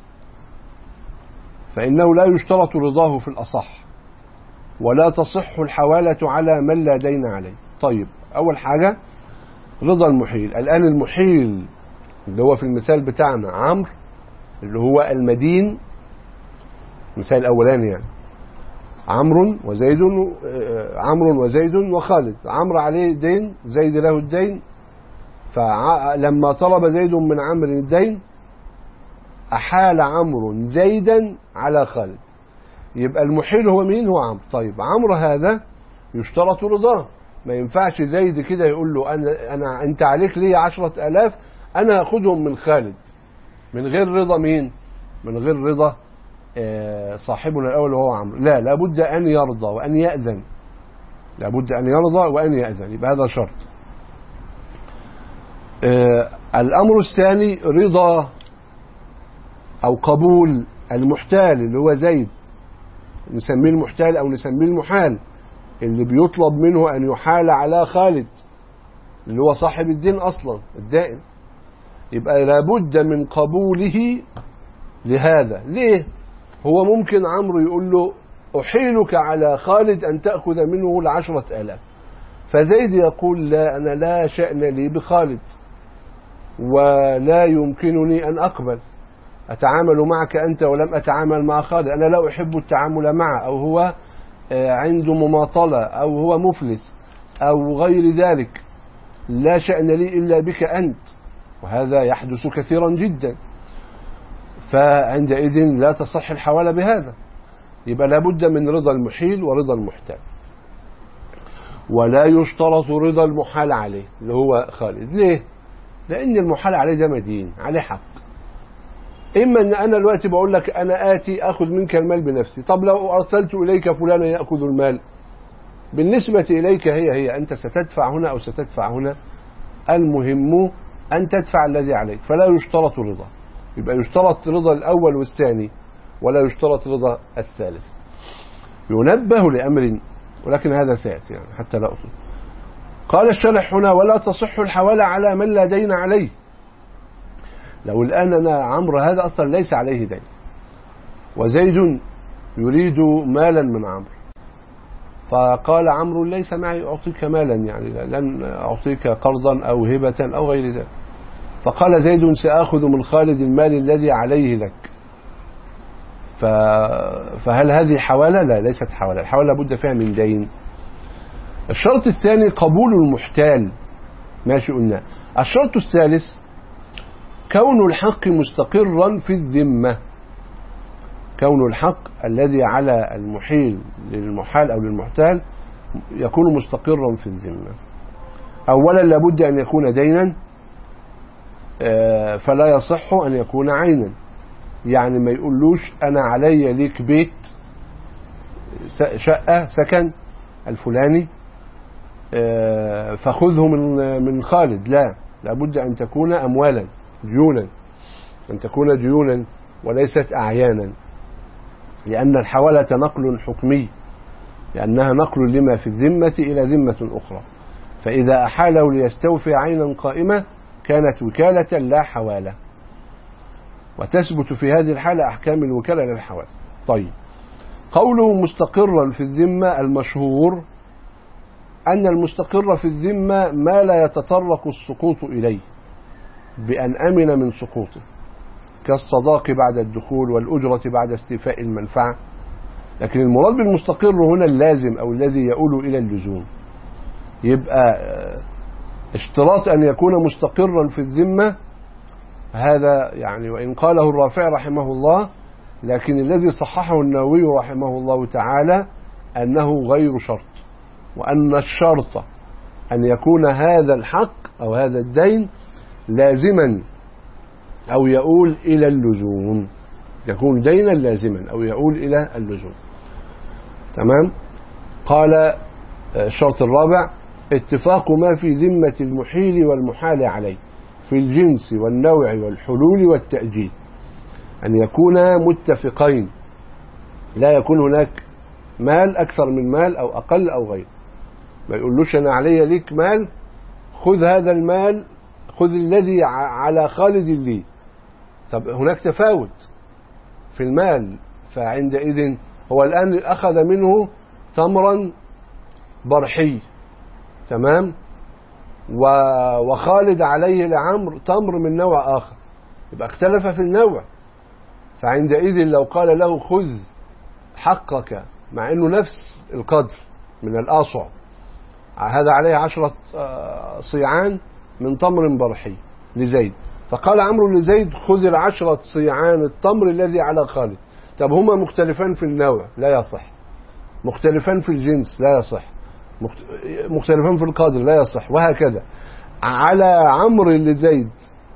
فإنه لا يشترط رضاه في الأصح، ولا تصح الحوالة على من لا دين عليه. طيب، أول حاجة رضا المحيل. الآن المحيل اللي هو في المثال بتاعنا عمرو اللي هو المدين، المثال الأولاني يعني عمرو وزيد، عمرو وزيد وخالد، عمرو عليه دين، زيد له الدين، فلما طلب زيد من عمرو الدين أحال عمرو زيدا على خالد، يبقى المحيل هو مين؟ هو عمرو. طيب، عمرو هذا يشترط رضاه، ما ينفعش زيد كده يقول له أنا, أنا أنت عليك لي عشرة آلاف أنا هاخدهم من خالد من غير رضا مين؟ من غير رضا صاحبنا الأول وهو عمرو. لا، لابد أن يرضى وأن يأذن، لابد أن يرضى وأن يأذن، يبقى هذا شرط. الأمر الثاني رضا أو قبول المحتال اللي هو زيد، نسميه المحتال أو نسميه المحال، اللي بيطلب منه أن يحال على خالد اللي هو صاحب الدين أصلا الدائن، يبقى لابد من قبوله لهذا. ليه؟ هو ممكن عمرو يقول له أحيلك على خالد أن تأخذ منه العشرة آلاف، فزيد يقول لا، أنا لا شأن لي بخالد ولا يمكنني أن أقبل، أتعامل معك أنت ولم أتعامل مع خالد، أنا لا أحب التعامل معه، أو هو عنده مماطلة، أو هو مفلس، أو غير ذلك، لا شأن لي إلا بك أنت، وهذا يحدث كثيرا جدا، فعندئذ لا تصح الحوالة بهذا. يبقى لابد من رضا المحيل ورضا المحتال، ولا يشترط رضا المحال عليه اللي هو خالد. ليه؟ لأن المحال عليه ده مدين عليه حق، إما أن أنا دلوقتي بقول لك أنا آتي أخذ منك المال بنفسي، طب لو أرسلت إليك فلانا يأخذ المال، بالنسبة إليك هي هي، أنت ستدفع هنا أو ستدفع هنا، المهم أن تدفع الذي عليك، فلا يشترط رضا. يبقى يشترط رضا الأول والثاني، ولا يشترط رضا الثالث. ينبه لأمر، ولكن هذا سيأتي يعني حتى لا أطلق. قال الشرح هنا ولا تصح الحوالة على من لا دين عليه. لو الآن أنا عمرو هذا أصلا ليس عليه دين، وزيد يريد مالا من عمرو، فقال عمرو ليس معي أعطيك مالا، يعني لن أعطيك قرضا أو هبة أو غير ذلك، فقال زيد سأخذ من خالد المال الذي عليه لك، فهل هذه حوالة؟ لا، ليست حوالة، الحوالة لابد فيها من دين. الشرط الثاني قبول المحتال، ماشي قلنا. الشرط الثالث كون الحق مستقرا في الذمة، كون الحق الذي على المحيل للمحال أو للمحتال يكون مستقرا في الذمة. أولا لابد أن يكون دينا، فلا يصح أن يكون عينا، يعني ما يقولوش أنا علي ليك بيت شقة سكن الفلاني فخذه من من خالد، لا، لابد أن تكون أموالا، ديونا، أن تكون ديونا وليست أعيانا، لأن الحوالة نقل حكمي، لأنها نقل لما في الذمة إلى ذمة أخرى، فإذا أحاله ليستوفي عينا قائمة كانت وكالة لا حوالة، وتثبت في هذه الحالة أحكام الوكالة للحوالة. طيب، قوله مستقرا في الذمة، المشهور أن المستقر في الذمة ما لا يتطرق السقوط إليه بأن أمن من سقوطه، كالصداق بعد الدخول والأجرة بعد استيفاء المنفعة. لكن المراد بالمستقر هنا اللازم أو الذي يؤول إلى اللزوم. يبقى اشتراط أن يكون مستقرا في الذمة هذا يعني وإن قاله الرافعي رحمه الله، لكن الذي صححه النووي رحمه الله تعالى أنه غير شرط، وأن الشرط أن يكون هذا الحق أو هذا الدين لازما أو يؤول إلى اللزوم، يكون دينا لازما أو يؤول إلى اللزوم. تمام. قال الشرط الرابع اتفاق ما في ذمة المحيل والمحال عليه في الجنس والنوع والحلول والتأجيل، أن يكونا متفقين، لا يكون هناك مال أكثر من مال أو أقل أو غير، ما يقولوش أنا علي ليك مال، خذ هذا المال، خذ الذي على خالد لي. طب هناك تفاوت في المال، فعندئذ هو الآن أخذ منه تمرا برحي، تمام، وخالد عليه لعمر تمر من نوع آخر، يبقى اختلف في النوع. فعندئذ لو قال له خذ حقك مع أنه نفس القدر من الآصع، هذا عليه عشرة صيعان من تمر برحي لزيد، فقال عمرو لزيد خذ العشرة صيعان التمر الذي على خالد. طب هما مختلفان في النوع لا يصح، مختلفان في الجنس لا يصح، مختلفان في القدر لا يصح، وهكذا. على عمرو لزيد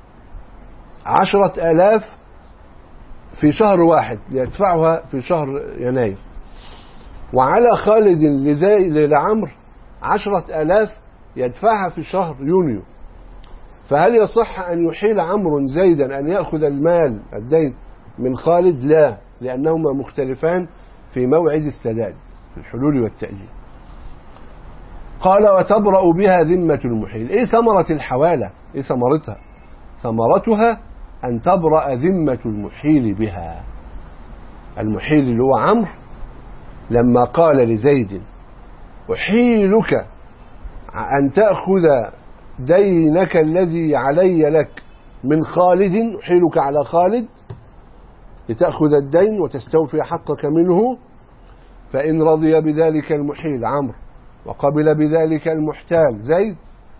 عشرة آلاف في شهر واحد يدفعها في شهر يناير، وعلى خالد لزيد لعمر عشرة آلاف يدفعها في شهر يونيو. فهل يصح أن يحيل عمرو زيدا أن يأخذ المال الدين من خالد؟ لا، لأنهما مختلفان في موعد السداد في الحلول والتأجيل. قال وتبرأ بها ذمة المحيل. إيه ثمرة الحوالة؟ إيه ثمرتها؟ ثمرتها أن تبرأ ذمة المحيل بها. المحيل اللي هو عمرو لما قال لزيد أحيلك أن تأخذ دينك الذي علي لك من خالد، أحيلك على خالد لتأخذ الدين وتستوفي حقك منه، فإن رضي بذلك المحيل عمرو وقبل بذلك المحتال زيد،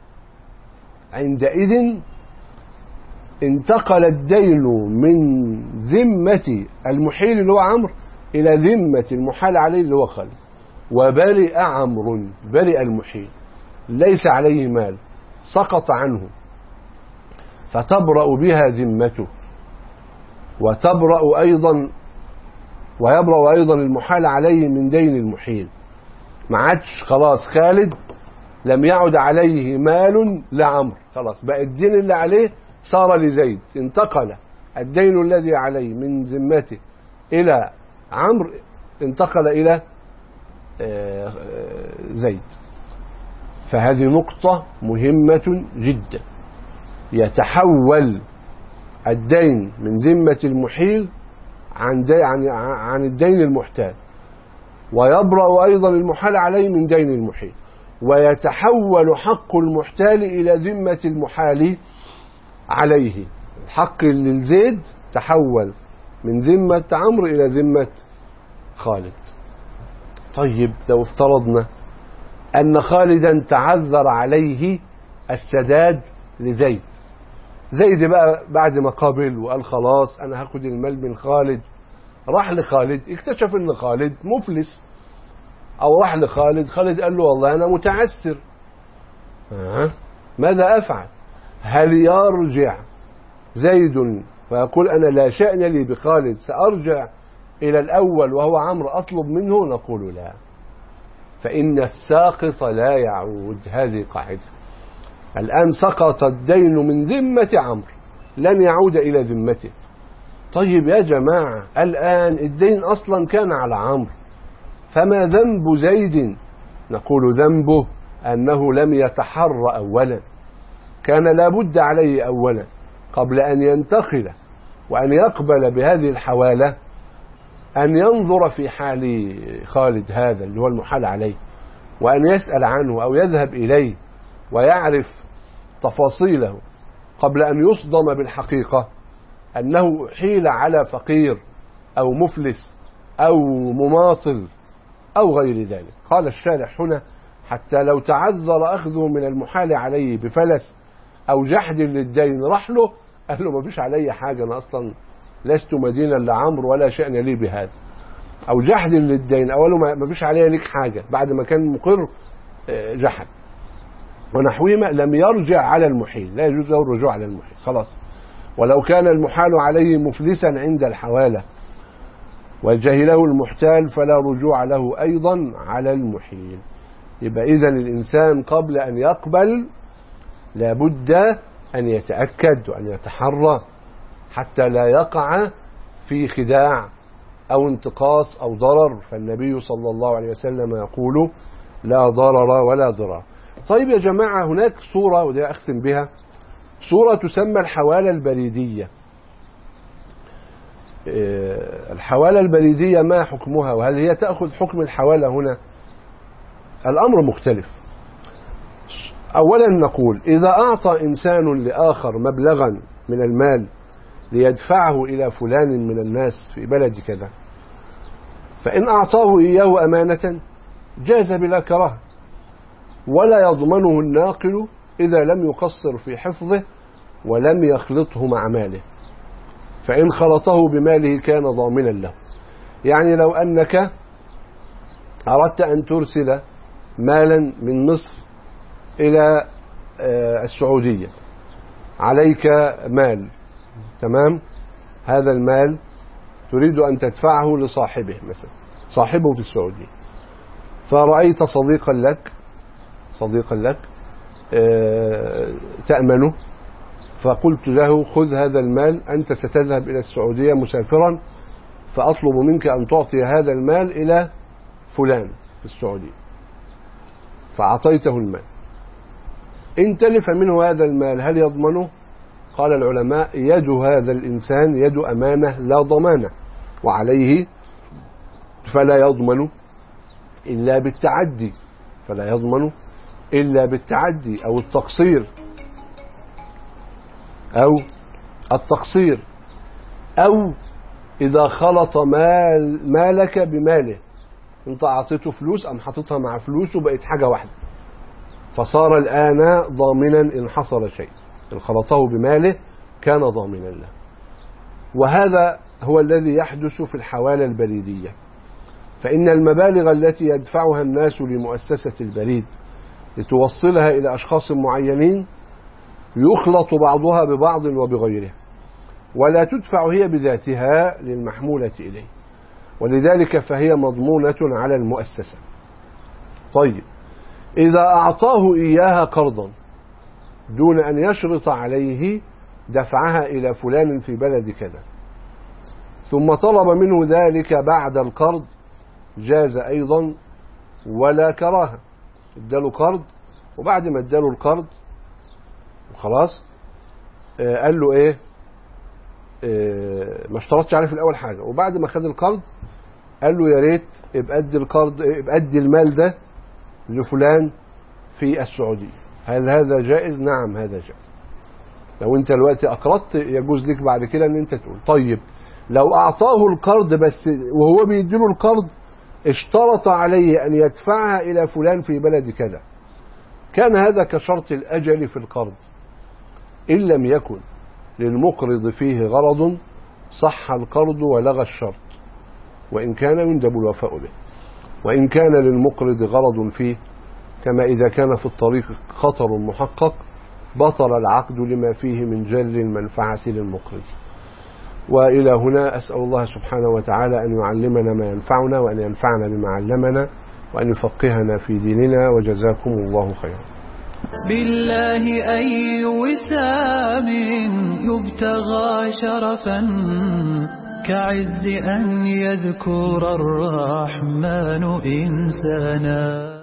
عندئذ انتقل الدين من ذمة المحيل اللي هو عمرو إلى ذمة المحال عليه اللي هو خالد، وبرئ عمرو، برئ المحيل، ليس عليه مال، سقط عنه، فتبرأ بها ذمته، وتبرأ أيضا ويبرأ أيضا المحال عليه من دين المحيل. ما عادش خلاص خالد لم يعد عليه مال لعمرو، خلاص بقى الدين اللي عليه صار لزيد، انتقل الدين الذي عليه من ذمته إلى عمرو، انتقل إلى زيد. فهذه نقطة مهمة جدا، يتحول الدين من ذمة المحيل عن, عن, عن الدين المحتال، ويبرأ أيضا المحال عليه من دين المحيل، ويتحول حق المحتال إلى ذمة المحال عليه. الحق للزيد تحول من ذمة عمرو إلى ذمة خالد. طيب لو افترضنا أن خالدا تعذر عليه السداد لزيد، زيد بقى بعد ما قابل وقال خلاص أنا هاخد المال من خالد، راح لخالد اكتشف أن خالد مفلس، أو راح لخالد، خالد قال له والله أنا متعسر، أه؟ ماذا أفعل؟ هل يرجع زيد ويقول أنا لا شأن لي بخالد، سأرجع إلى الأول وهو عمرو أطلب منه؟ نقول لا، فإن الساقط لا يعود. هذه قاعدة. الآن سقط الدين من ذمة عمرو لن يعود إلى ذمته. طيب يا جماعة، الآن الدين أصلا كان على عمرو، فما ذنب زيد؟ نقول ذنبه أنه لم يتحر أولا، كان لابد عليه أولا قبل أن ينتقل وأن يقبل بهذه الحوالة أن ينظر في حال خالد هذا اللي هو المحال عليه، وأن يسأل عنه أو يذهب إليه ويعرف تفاصيله قبل أن يصدم بالحقيقة أنه حيل على فقير أو مفلس أو مماطل أو غير ذلك. قال الشارح هنا: حتى لو تعذر أخذه من المحال عليه بفلس أو جحد للدين راح له قال له: ما فيش علي حاجة، أنا أصلا لست مدينا لعمرو ولا شأن لي بهذا. أو جحد للدين، أو له ما فيش علي لك حاجة بعد ما كان مقر جحد ونحوهما، لم يرجع على المحيل، لا يجوز له الرجوع على المحيل خلاص. ولو كان المحال عليه مفلسا عند الحوالة وجهله المحتال فلا رجوع له أيضا على المحيل. يبقى إذن الإنسان قبل أن يقبل لابد أن يتأكد وأن يتحرى حتى لا يقع في خداع أو انتقاص أو ضرر. فالنبي صلى الله عليه وسلم يقول: لا ضرر ولا ضرر. طيب يا جماعة، هناك صورة ودي أختم بها، صورة تسمى الحوالة البريدية. الحوالة البريدية ما حكمها، وهل هي تأخذ حكم الحوالة هنا؟ الأمر مختلف. أولا نقول: إذا أعطى إنسان لآخر مبلغا من المال ليدفعه إلى فلان من الناس في بلد كذا، فإن أعطاه إياه أمانة جاز بلا كراهة، ولا يضمنه الناقل إذا لم يقصر في حفظه ولم يخلطه مع ماله، فإن خلطه بماله كان ضامنا له. يعني لو أنك أردت أن ترسل مالا من مصر إلى السعودية، عليك مال، تمام، هذا المال تريد أن تدفعه لصاحبه، مثلا صاحبه في السعودية، فرأيت صديقا لك صديقا لك تأمنه، فقلت له: خذ هذا المال، أنت ستذهب إلى السعودية مسافرا، فأطلب منك أن تعطي هذا المال إلى فلان في السعودية. فأعطيته المال، إن تلف منه هذا المال هل يضمنه؟ قال العلماء: يد هذا الإنسان يد أمانة لا ضمانة، وعليه فلا يضمن إلا بالتعدي فلا يضمن إلا بالتعدي أو التقصير أو التقصير أو إذا خلط مال مالك بماله، أنت أعطيته فلوس أم حطيتها مع فلوسه بقت حاجة واحدة، فصار الآن ضامنا إن حصل شيء، إن خلطه بماله كان ضامنا له. وهذا هو الذي يحدث في الحوالة البريدية، فإن المبالغ التي يدفعها الناس لمؤسسة البريد لتوصلها إلى أشخاص معينين يخلط بعضها ببعض وبغيره، ولا تدفع هي بذاتها للمحمولة إليه، ولذلك فهي مضمونة على المؤسسة. طيب، إذا أعطاه إياها قرضا دون أن يشرط عليه دفعها إلى فلان في بلد كذا، ثم طلب منه ذلك بعد القرض، جاز أيضا ولا كراهة. اداله قرض، وبعد ما اداله القرض وخلاص آه قال له ايه آه ما اشترطش عليه في الاول حاجه، وبعد ما خد القرض قال له: يا ريت ابقى ادي القرض، ابقى ادي المال ده لفلان في السعوديه. هل هذا جائز؟ نعم هذا جائز. لو انت دلوقتي اقرضت يجوز لك بعد كده ان انت تقول. طيب، لو اعطاه القرض بس وهو بيديله القرض اشترط عليه ان يدفعها الى فلان في بلد كذا، كان هذا كشرط الاجل في القرض، ان لم يكن للمقرض فيه غرض صح القرض ولغى الشرط، وان كان يندب الوفاء به. وان كان للمقرض غرض فيه، كما اذا كان في الطريق خطر محقق، بطل العقد لما فيه من جل المنفعة للمقرض. وإلى هنا أسأل الله سبحانه وتعالى أن يعلمنا ما ينفعنا، وأن ينفعنا بما علمنا، وأن يفقهنا في ديننا، وجزاكم الله خيرا. بالله أي وسام يبتغى شرفا كعز أن يذكر الرحمن إنسانا.